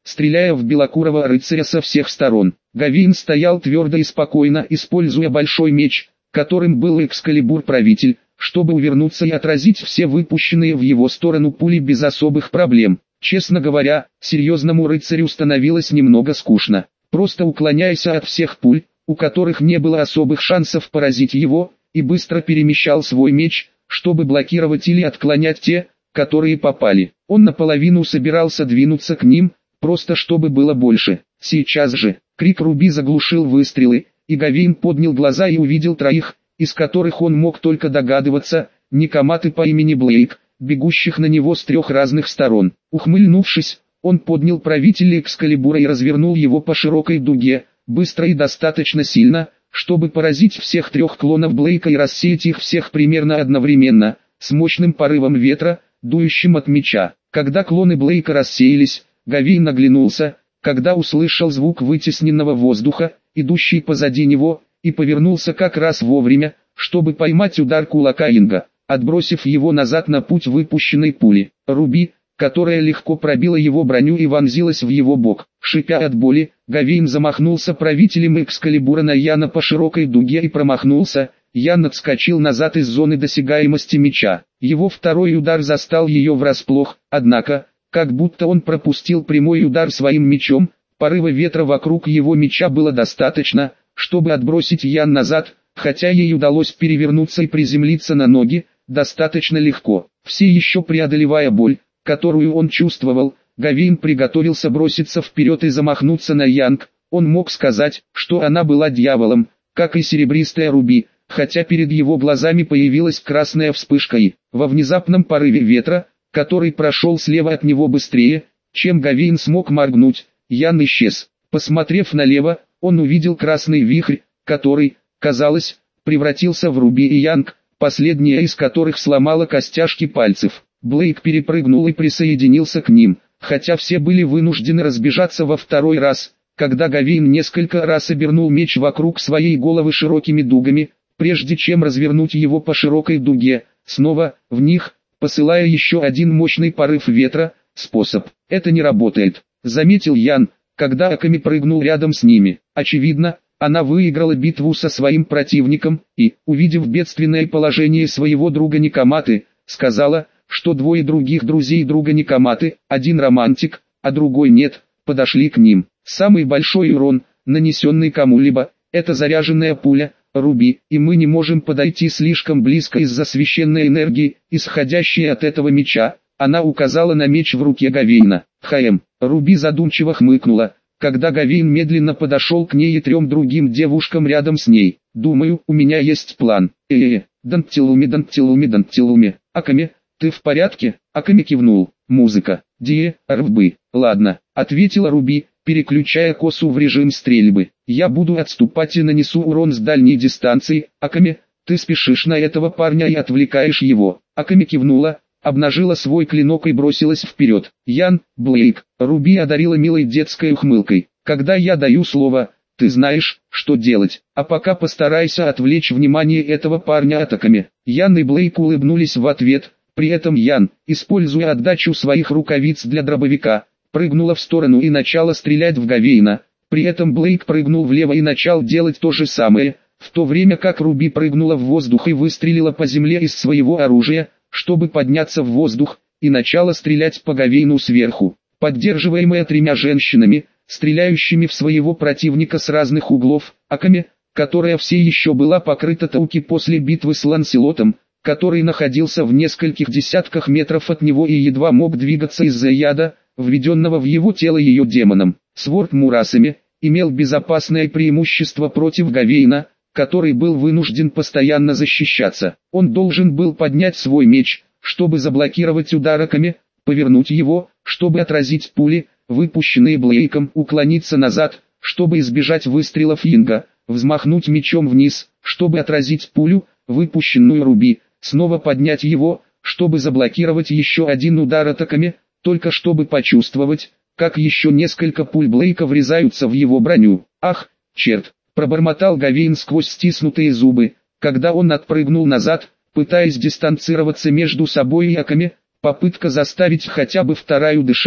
стреляя в белокурого рыцаря со всех сторон. Гавейн стоял твердо и спокойно, используя большой меч, которым был Экскалибур-правитель, чтобы увернуться и отразить все выпущенные в его сторону пули без особых проблем. Честно говоря, серьезному рыцарю становилось немного скучно. Просто уклоняясь от всех пуль, у которых не было особых шансов поразить его, и быстро перемещал свой меч, чтобы блокировать или отклонять те, которые попали. Он наполовину собирался двинуться к ним, просто чтобы было больше. Сейчас же, крик Руби заглушил выстрелы, и Гавейн поднял глаза и увидел троих, из которых он мог только догадываться, Никоматы по имени Блейк, бегущих на него с трех разных сторон. Ухмыльнувшись, он поднял правителя Экскалибура и развернул его по широкой дуге, быстро и достаточно сильно, чтобы поразить всех трех клонов Блейка и рассеять их всех примерно одновременно, с мощным порывом ветра, дующим от меча. Когда клоны Блейка рассеялись, Гавейн оглянулся, когда услышал звук вытесненного воздуха, идущий позади него, и повернулся как раз вовремя, чтобы поймать удар кулака Инга, отбросив его назад на путь выпущенной пули. Руби, которая легко пробила его броню и вонзилась в его бок. Шипя от боли, Гавейн замахнулся правителем Экскалибура на Яна по широкой дуге и промахнулся. Ян отскочил назад из зоны досягаемости меча. Его второй удар застал ее врасплох, однако, как будто он пропустил прямой удар своим мечом, порыва ветра вокруг его меча было достаточно, чтобы отбросить Ян назад, хотя ей удалось перевернуться и приземлиться на ноги, достаточно легко. Все еще преодолевая боль, которую он чувствовал, Гавейн приготовился броситься вперед и замахнуться на Янг. Он мог сказать, что она была дьяволом, как и серебристая Руби, хотя перед его глазами появилась красная вспышка и, во внезапном порыве ветра, который прошел слева от него быстрее, чем Гавейн смог моргнуть, Ян исчез. Посмотрев налево, он увидел красный вихрь, который, казалось, превратился в Руби и Янг, последняя из которых сломала костяшки пальцев. Блейк перепрыгнул и присоединился к ним, хотя все были вынуждены разбежаться во второй раз, когда Гавейн несколько раз обернул меч вокруг своей головы широкими дугами, прежде чем развернуть его по широкой дуге, снова, в них, посылая еще один мощный порыв ветра. Способ. Это не работает, заметил Ян, когда Аками прыгнул рядом с ними. Очевидно, она выиграла битву со своим противником, и, увидев бедственное положение своего друга Никоматы, сказала, что двое других друзей друга Никоматы, один романтик, а другой нет, подошли к ним. Самый большой урон, нанесенный кому-либо, это заряженная пуля, Руби, и мы не можем подойти слишком близко из-за священной энергии, исходящей от этого меча. Она указала на меч в руке Гавейна. Руби задумчиво хмыкнула, когда Гавейн медленно подошел к ней и трем другим девушкам рядом с ней. Думаю, у меня есть план. Дантилуми. Аками, ты в порядке? Аками кивнул. Музыка. Рвбы. Ладно, ответила Руби, переключая косу в режим стрельбы. Я буду отступать и нанесу урон с дальней дистанции. Аками, ты спешишь на этого парня и отвлекаешь его. Аками кивнула, обнажила свой клинок и бросилась вперед. Ян, Блейк, Руби одарила милой детской ухмылкой. Когда я даю слово, ты знаешь, что делать. А пока постарайся отвлечь внимание этого парня от Аками. Ян и Блейк улыбнулись в ответ. При этом Ян, используя отдачу своих рукавиц для дробовика, прыгнула в сторону и начала стрелять в Гавейна. При этом Блейк прыгнул влево и начал делать то же самое, в то время как Руби прыгнула в воздух и выстрелила по земле из своего оружия, чтобы подняться в воздух, и начала стрелять по Гавейну сверху. Поддерживаемая тремя женщинами, стреляющими в своего противника с разных углов, Аками, которая все еще была покрыта тауки после битвы с Ланселотом, который находился в нескольких десятках метров от него и едва мог двигаться из-за яда, введенного в его тело ее демоном. Сворд Мурасами имел безопасное преимущество против Гавейна, который был вынужден постоянно защищаться. Он должен был поднять свой меч, чтобы заблокировать удар Аками, повернуть его, чтобы отразить пули, выпущенные Блейком, уклониться назад, чтобы избежать выстрелов Инга, взмахнуть мечом вниз, чтобы отразить пулю, выпущенную Руби, снова поднять его, чтобы заблокировать еще один удар атаками, только чтобы почувствовать, как еще несколько пуль Блейка врезаются в его броню. «Ах, черт!» – пробормотал Гавейн сквозь стиснутые зубы, когда он отпрыгнул назад, пытаясь дистанцироваться между собой и Аками. Попытка заставить хотя бы вторую дышать,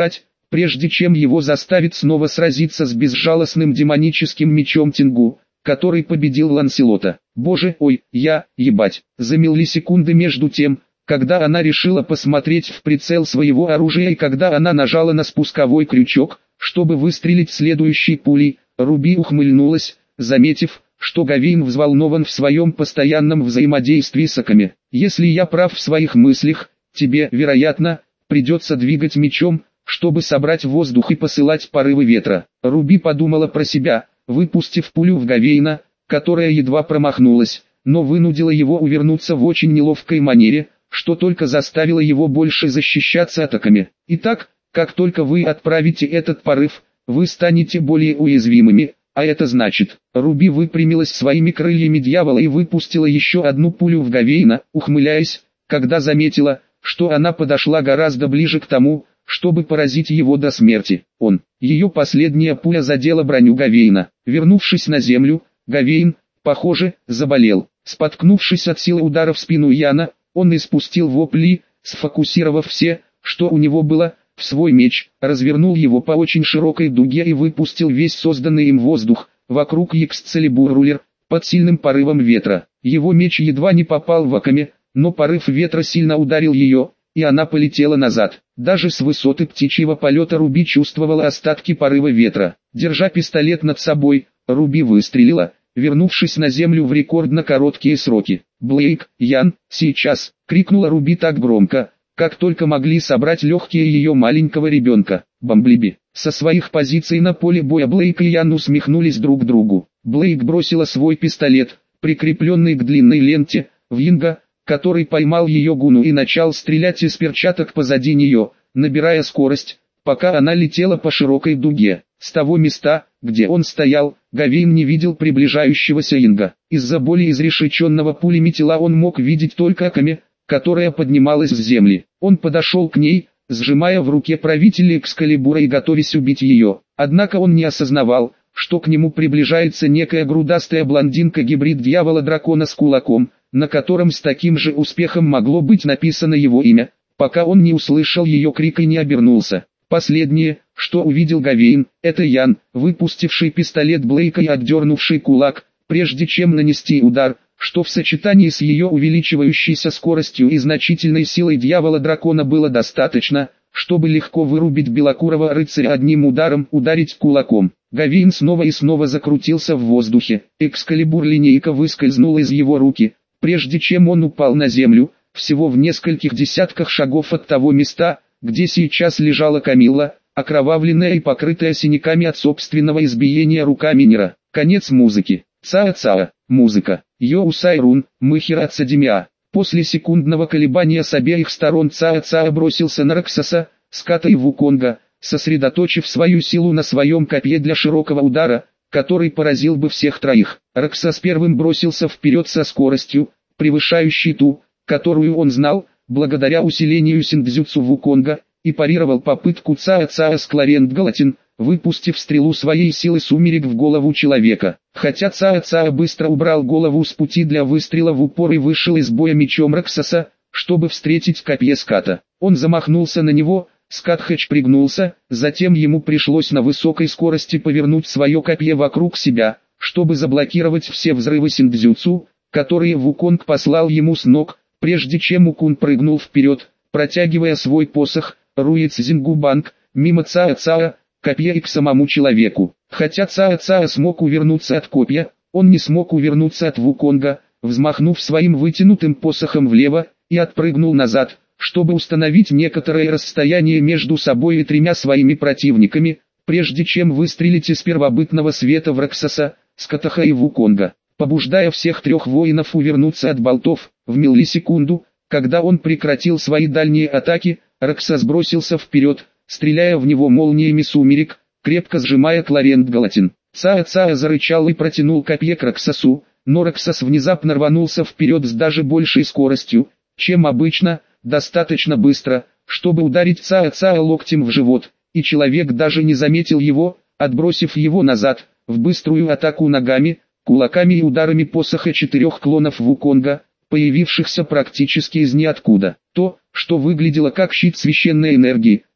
прежде чем его заставит снова сразиться с безжалостным демоническим мечом Тингу, который победил Ланселота. Боже, ой, ебать, за миллисекунды между тем, когда она решила посмотреть в прицел своего оружия и когда она нажала на спусковой крючок, чтобы выстрелить следующей пулей, Руби ухмыльнулась, заметив, что Гавейн взволнован в своем постоянном взаимодействии с Аками. Если я прав в своих мыслях, тебе, вероятно, придется двигать мечом, чтобы собрать воздух и посылать порывы ветра. Руби подумала про себя, выпустив пулю в Гавейна, которая едва промахнулась, но вынудила его увернуться в очень неловкой манере, что только заставило его больше защищаться атаками. Итак, как только вы отправите этот порыв, вы станете более уязвимыми, а это значит, Руби выпрямилась своими крыльями дьявола и выпустила еще одну пулю в Гавейна, ухмыляясь, когда заметила, что она подошла гораздо ближе к тому, чтобы поразить его до смерти. Ее последняя пуля задела броню Гавейна. Вернувшись на землю, Гавейн, похоже, заболел. Споткнувшись от силы удара в спину Яна, он испустил вопли, сфокусировав все, что у него было, в свой меч, развернул его по очень широкой дуге и выпустил весь созданный им воздух, вокруг Екскалибур-рулер, под сильным порывом ветра. Его меч едва не попал в Акаме, но порыв ветра сильно ударил ее, и она полетела назад. Даже с высоты птичьего полета Руби чувствовала остатки порыва ветра. Держа пистолет над собой, Руби выстрелила, вернувшись на землю в рекордно короткие сроки. «Блейк, Ян, сейчас!» — крикнула Руби так громко, как только могли собрать легкие ее маленького ребенка. Бамблиби. Со своих позиций на поле боя Блейк и Ян усмехнулись друг другу. Блейк бросила свой пистолет, прикрепленный к длинной ленте, в Инга, который поймал ее гуну и начал стрелять из перчаток позади нее, набирая скорость, пока она летела по широкой дуге. С того места, где он стоял, Гавейн не видел приближающегося Инга. Из-за более изрешеченного пулями тела он мог видеть только Акаме, которая поднималась с земли. Он подошел к ней, сжимая в руке правителя Экскалибура и готовясь убить ее. Однако он не осознавал, что к нему приближается некая грудастая блондинка-гибрид дьявола-дракона с кулаком, на котором с таким же успехом могло быть написано его имя, пока он не услышал ее крик и не обернулся. Последнее, что увидел Гавейн, это Ян, выпустивший пистолет Блейка и отдернувший кулак, прежде чем нанести удар, что в сочетании с ее увеличивающейся скоростью и значительной силой дьявола-дракона было достаточно, чтобы легко вырубить белокурого рыцаря одним ударом, ударить кулаком. Гавейн снова и снова закрутился в воздухе, Экскалибур-линейка выскользнула из его руки, прежде чем он упал на землю, всего в нескольких десятках шагов от того места, где сейчас лежала Камилла, окровавленная и покрытая синяками от собственного избиения руками Нера. Конец музыки. Цаа-цаа. Музыка. Йоу-сайрун, Мыхиратсадимиа. После секундного колебания с обеих сторон Цаа-цаа бросился на Раксаса, Ската и Вуконга, сосредоточив свою силу на своем копье для широкого удара, который поразил бы всех троих. Раксас первым бросился вперед со скоростью, превышающей ту, которую он знал, благодаря усилению синдзюцу Вуконга, и парировал попытку Цаа-цаа Скларент-Галатин, выпустив стрелу своей силы сумерек в голову человека. Хотя Цаа-цаа быстро убрал голову с пути для выстрела в упор и вышел из боя мечом Раксаса, чтобы встретить копье Ската. Он замахнулся на него, Скатхэч пригнулся, затем ему пришлось на высокой скорости повернуть свое копье вокруг себя, чтобы заблокировать все взрывы синдзюцу, которые Вуконг послал ему с ног, прежде чем Укун прыгнул вперед, протягивая свой посох, Руицзингубанг, мимо Цаа-цаа, копья и к самому человеку. Хотя Цаа-цаа смог увернуться от копья, он не смог увернуться от Вуконга, взмахнув своим вытянутым посохом влево, и отпрыгнул назад, чтобы установить некоторое расстояние между собой и тремя своими противниками, прежде чем выстрелить из первобытного света в Раксаса, Скатаха и Вуконга, побуждая всех трех воинов увернуться от болтов. В миллисекунду, когда он прекратил свои дальние атаки, Раксас бросился вперед, стреляя в него молниями сумерек, крепко сжимая Кларент-Галатин. Цаа-цаа зарычал и протянул копье к Раксасу, но Раксас внезапно рванулся вперед с даже большей скоростью, чем обычно, достаточно быстро, чтобы ударить Цаа-цаа локтем в живот, и человек даже не заметил его, отбросив его назад, в быструю атаку ногами, кулаками и ударами посоха четырех клонов Вуконга, появившихся практически из ниоткуда. То, что выглядело как щит священной энергии,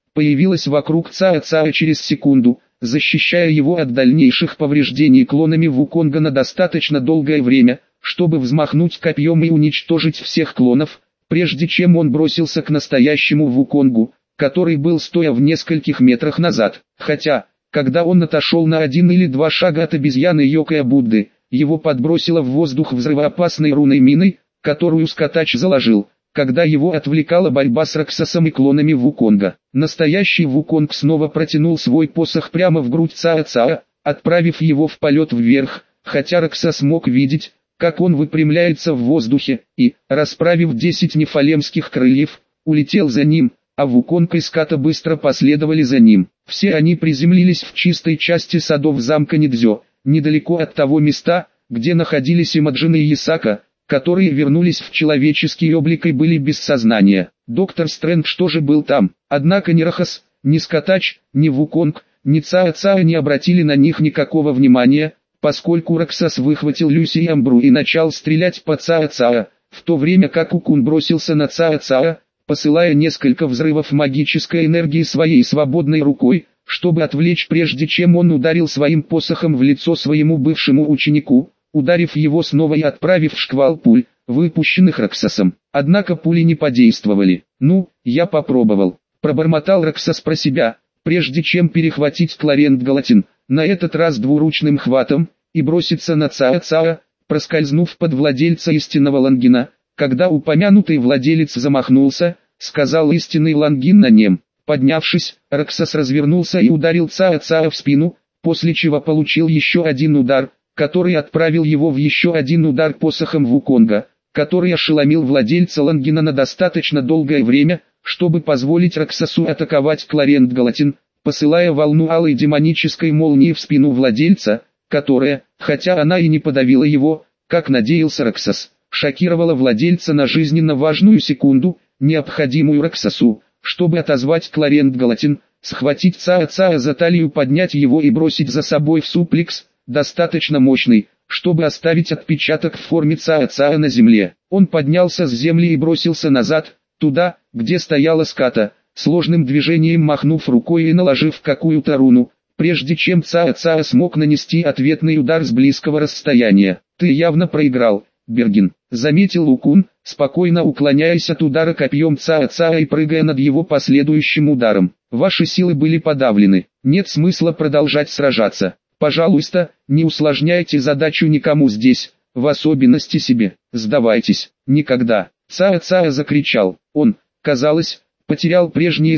появилась вокруг Цая через секунду, защищая его от дальнейших повреждений клонами Вуконга на достаточно долгое время, чтобы взмахнуть копьем и уничтожить всех клонов, прежде чем он бросился к настоящему Вуконгу, который был стоя в нескольких метрах назад. Хотя, когда он отошел на 1 или 2 шага от обезьяны Йокая Будды, его подбросило в воздух взрывоопасной руной миной, которую Скотач заложил, когда его отвлекала борьба с Роксосом и клонами Вуконга. Настоящий Вуконг снова протянул свой посох прямо в грудь Цая, отправив его в полет вверх, хотя Роксос мог видеть, как он выпрямляется в воздухе, и, расправив 10 нефалемских крыльев, улетел за ним, а Вуконг и Ската быстро последовали за ним. Все они приземлились в чистой части садов замка Нидзё, недалеко от того места, где находились Имаджин и Ясака, которые вернулись в человеческий облик и были без сознания. Доктор Стрэндж тоже был там, однако ни Рохас, ни Скотач, ни Вуконг, ни Цая не обратили на них никакого внимания, поскольку Роксос выхватил Люси и Амбру и начал стрелять по Цая, в то время как Укун бросился на Цая, посылая несколько взрывов магической энергии своей свободной рукой, чтобы отвлечь, прежде чем он ударил своим посохом в лицо своему бывшему ученику, ударив его снова и отправив шквал пуль, выпущенных Роксосом. Однако пули не подействовали. «Ну, я попробовал», — пробормотал Роксос про себя, прежде чем перехватить Кларент Галатин, на этот раз двуручным хватом, и броситься на Цая, проскользнув под владельца истинного Лангина. Когда упомянутый владелец замахнулся, сказал истинный Лангин на нем. Поднявшись, Роксос развернулся и ударил Цая в спину, после чего получил еще один удар, который отправил его в еще один удар посохом Вуконга, который ошеломил владельца Лангина на достаточно долгое время, чтобы позволить Роксосу атаковать Кларент Галатин, посылая волну алой демонической молнии в спину владельца, которая, хотя она и не подавила его, как надеялся Роксос, шокировала владельца на жизненно важную секунду, необходимую Роксосу, чтобы отозвать Кларент Галатин, схватить Цая за талию, поднять его и бросить за собой в суплекс, достаточно мощный, чтобы оставить отпечаток в форме Цая на земле. Он поднялся с земли и бросился назад, туда, где стояла Ската, сложным движением махнув рукой и наложив какую-то руну, прежде чем Цая смог нанести ответный удар с близкого расстояния. «Ты явно проиграл, Бергин», — заметил Укун, спокойно уклоняясь от удара копьем Цая и прыгая над его последующим ударом. «Ваши силы были подавлены, нет смысла продолжать сражаться. Пожалуйста, не усложняйте задачу никому здесь, в особенности себе. Сдавайтесь, никогда». Цая закричал. Он, казалось, потерял прежнее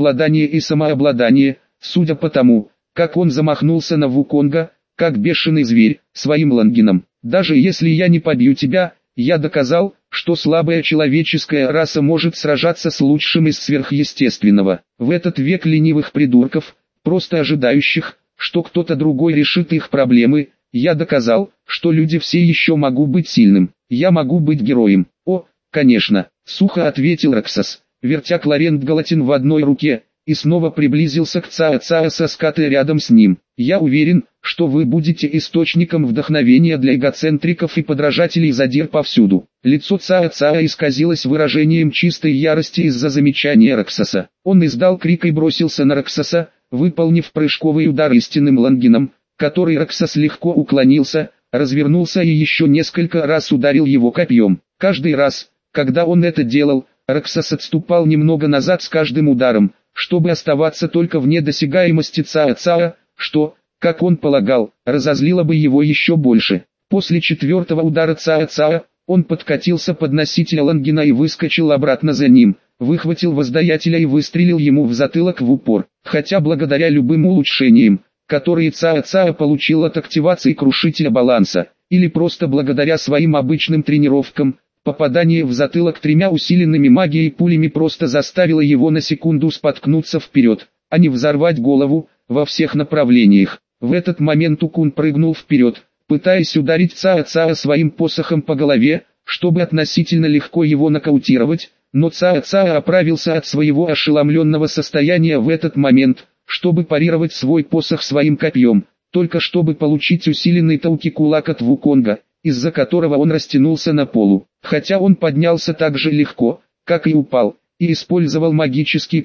самообладание, судя по тому, как он замахнулся на Вуконга, как бешеный зверь, своим Лангином. «Даже если я не побью тебя, я доказал, что слабая человеческая раса может сражаться с лучшим из сверхъестественного. В этот век ленивых придурков, просто ожидающих, что кто-то другой решит их проблемы, я доказал, что люди все еще могу быть сильным. Я могу быть героем». «О, конечно», — сухо ответил Роксос, вертя Кларент Галатин в одной руке, и снова приблизился к Цая со Скатой рядом с ним. «Я уверен, что вы будете источником вдохновения для эгоцентриков и подражателей задир повсюду». Лицо Цая исказилось выражением чистой ярости из-за замечания Роксоса. Он издал крик и бросился на Роксоса, выполнив прыжковый удар истинным Лангином, который Роксос легко уклонился, развернулся и еще несколько раз ударил его копьем. Каждый раз, когда он это делал, Роксос отступал немного назад с каждым ударом, чтобы оставаться только вне досягаемости Цая, что, как он полагал, разозлило бы его еще больше. После четвертого удара Цая, он подкатился под носителя Лангина и выскочил обратно за ним, выхватил воздаятеля и выстрелил ему в затылок в упор. Хотя благодаря любым улучшениям, которые Цая получил от активации крушителя баланса, или просто благодаря своим обычным тренировкам, попадание в затылок 3 усиленными магией пулями просто заставило его на секунду споткнуться вперед, а не взорвать голову, во всех направлениях. В этот момент Укун прыгнул вперед, пытаясь ударить Цая своим посохом по голове, чтобы относительно легко его нокаутировать, но Цая оправился от своего ошеломленного состояния в этот момент, чтобы парировать свой посох своим копьем, только чтобы получить усиленный тауки-кулак от Вуконга, из-за которого он растянулся на полу. Хотя он поднялся так же легко, как и упал, и использовал магический круг,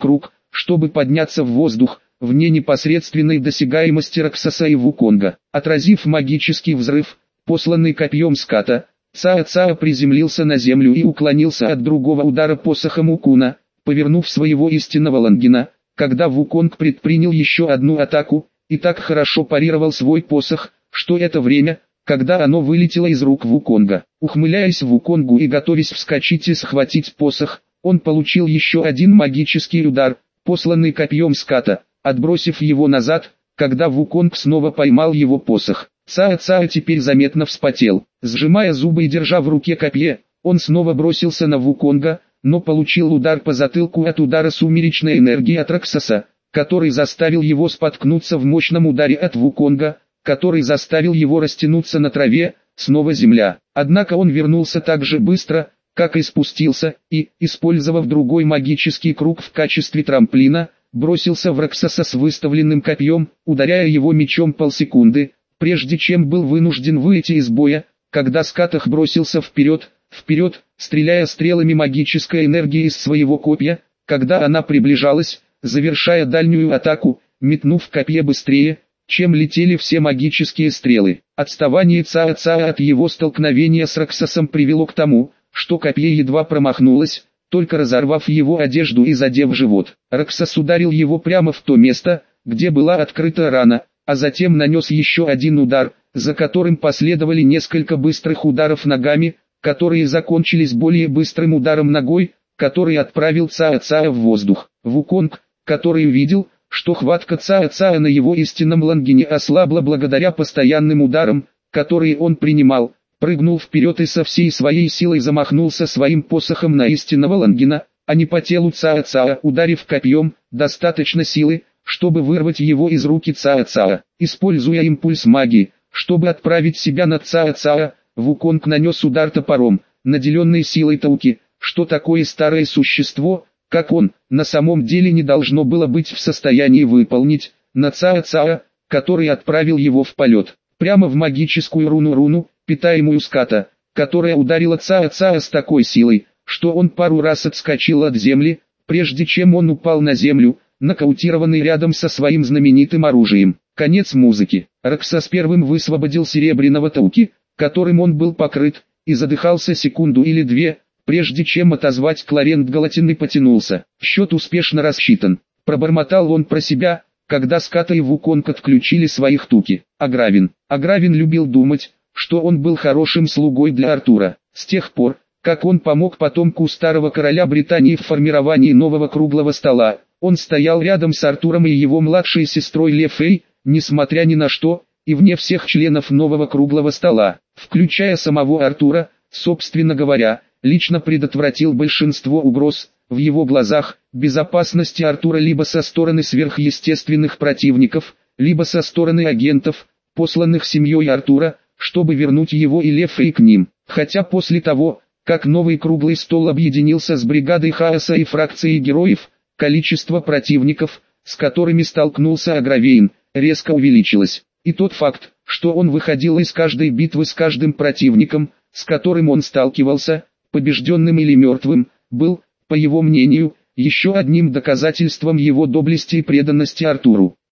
чтобы подняться в воздух, вне непосредственной досягаемости Роксоса и Вуконга. Отразив магический взрыв, посланный копьем ската, Цаа-Цаа приземлился на землю и уклонился от другого удара посохом Укуна, повернув своего истинного Лангина, когда Вуконг предпринял еще одну атаку, и так хорошо парировал свой посох, что это время, когда оно вылетело из рук Вуконга. Ухмыляясь Вуконгу и готовясь вскочить и схватить посох, он получил еще один магический удар, посланный копьем ската, отбросив его назад, когда Вуконг снова поймал его посох. Цаа-Цаа теперь заметно вспотел. Сжимая зубы и держа в руке копье, он снова бросился на Вуконга, но получил удар по затылку от удара сумеречной энергии от Роксоса, который заставил его споткнуться в мощном ударе от Вуконга, который заставил его растянуться на траве, снова земля. Однако он вернулся так же быстро, как и спустился, и, использовав другой магический круг в качестве трамплина, бросился в Роксоса с выставленным копьем, ударяя его мечом полсекунды, прежде чем был вынужден выйти из боя, когда Скатах бросился вперед, стреляя стрелами магической энергии из своего копья, когда она приближалась, завершая дальнюю атаку, метнув копье быстрее, чем летели все магические стрелы. Отставание Цаа-Цаа от его столкновения с Роксосом привело к тому, что копье едва промахнулось, только разорвав его одежду и задев живот. Роксос ударил его прямо в то место, где была открыта рана, а затем нанес еще один удар, за которым последовали несколько быстрых ударов ногами, которые закончились более быстрым ударом ногой, который отправил Цаа-Цаа в воздух. Вуконг, который увидел, что хватка Цаа-Цаа на его истинном Лангине ослабла благодаря постоянным ударам, которые он принимал, прыгнул вперед и со всей своей силой замахнулся своим посохом на истинного Лангина, а не по телу Цаа-Цаа, ударив копьем, достаточно силы, чтобы вырвать его из руки Цаа-Цаа. Используя импульс магии, чтобы отправить себя на Цаа-Цаа, Вуконг нанес удар топором, наделенный силой Тауки, что такое старое существо, как он, на самом деле не должно было быть в состоянии выполнить, на Цаа-Цаа, который отправил его в полет, прямо в магическую руну, питаемую ската, которая ударила Цаа-Цаа с такой силой, что он пару раз отскочил от земли, прежде чем он упал на землю, нокаутированный рядом со своим знаменитым оружием. Конец музыки. Роксос первым высвободил серебряного Тауки, которым он был покрыт, и задыхался секунду или две, прежде чем отозвать Кларент Галатин и потянулся. Счет успешно рассчитан. Пробормотал он про себя, когда Ската и Вуконг отключили своих Туки. Агравин любил думать, что он был хорошим слугой для Артура. С тех пор, как он помог потомку старого короля Британии в формировании нового круглого стола, он стоял рядом с Артуром и его младшей сестрой Лефей, несмотря ни на что, и вне всех членов нового круглого стола, включая самого Артура, собственно говоря, лично предотвратил большинство угроз. В его глазах, безопасности Артура либо со стороны сверхъестественных противников, либо со стороны агентов, посланных семьей Артура, чтобы вернуть его и Лефей к ним. Хотя после того, как новый круглый стол объединился с бригадой хаоса и фракцией героев, количество противников, с которыми столкнулся Агравейн, резко увеличилось. И тот факт, что он выходил из каждой битвы с каждым противником, с которым он сталкивался, побежденным или мертвым, был, по его мнению, еще одним доказательством его доблести и преданности Артуру.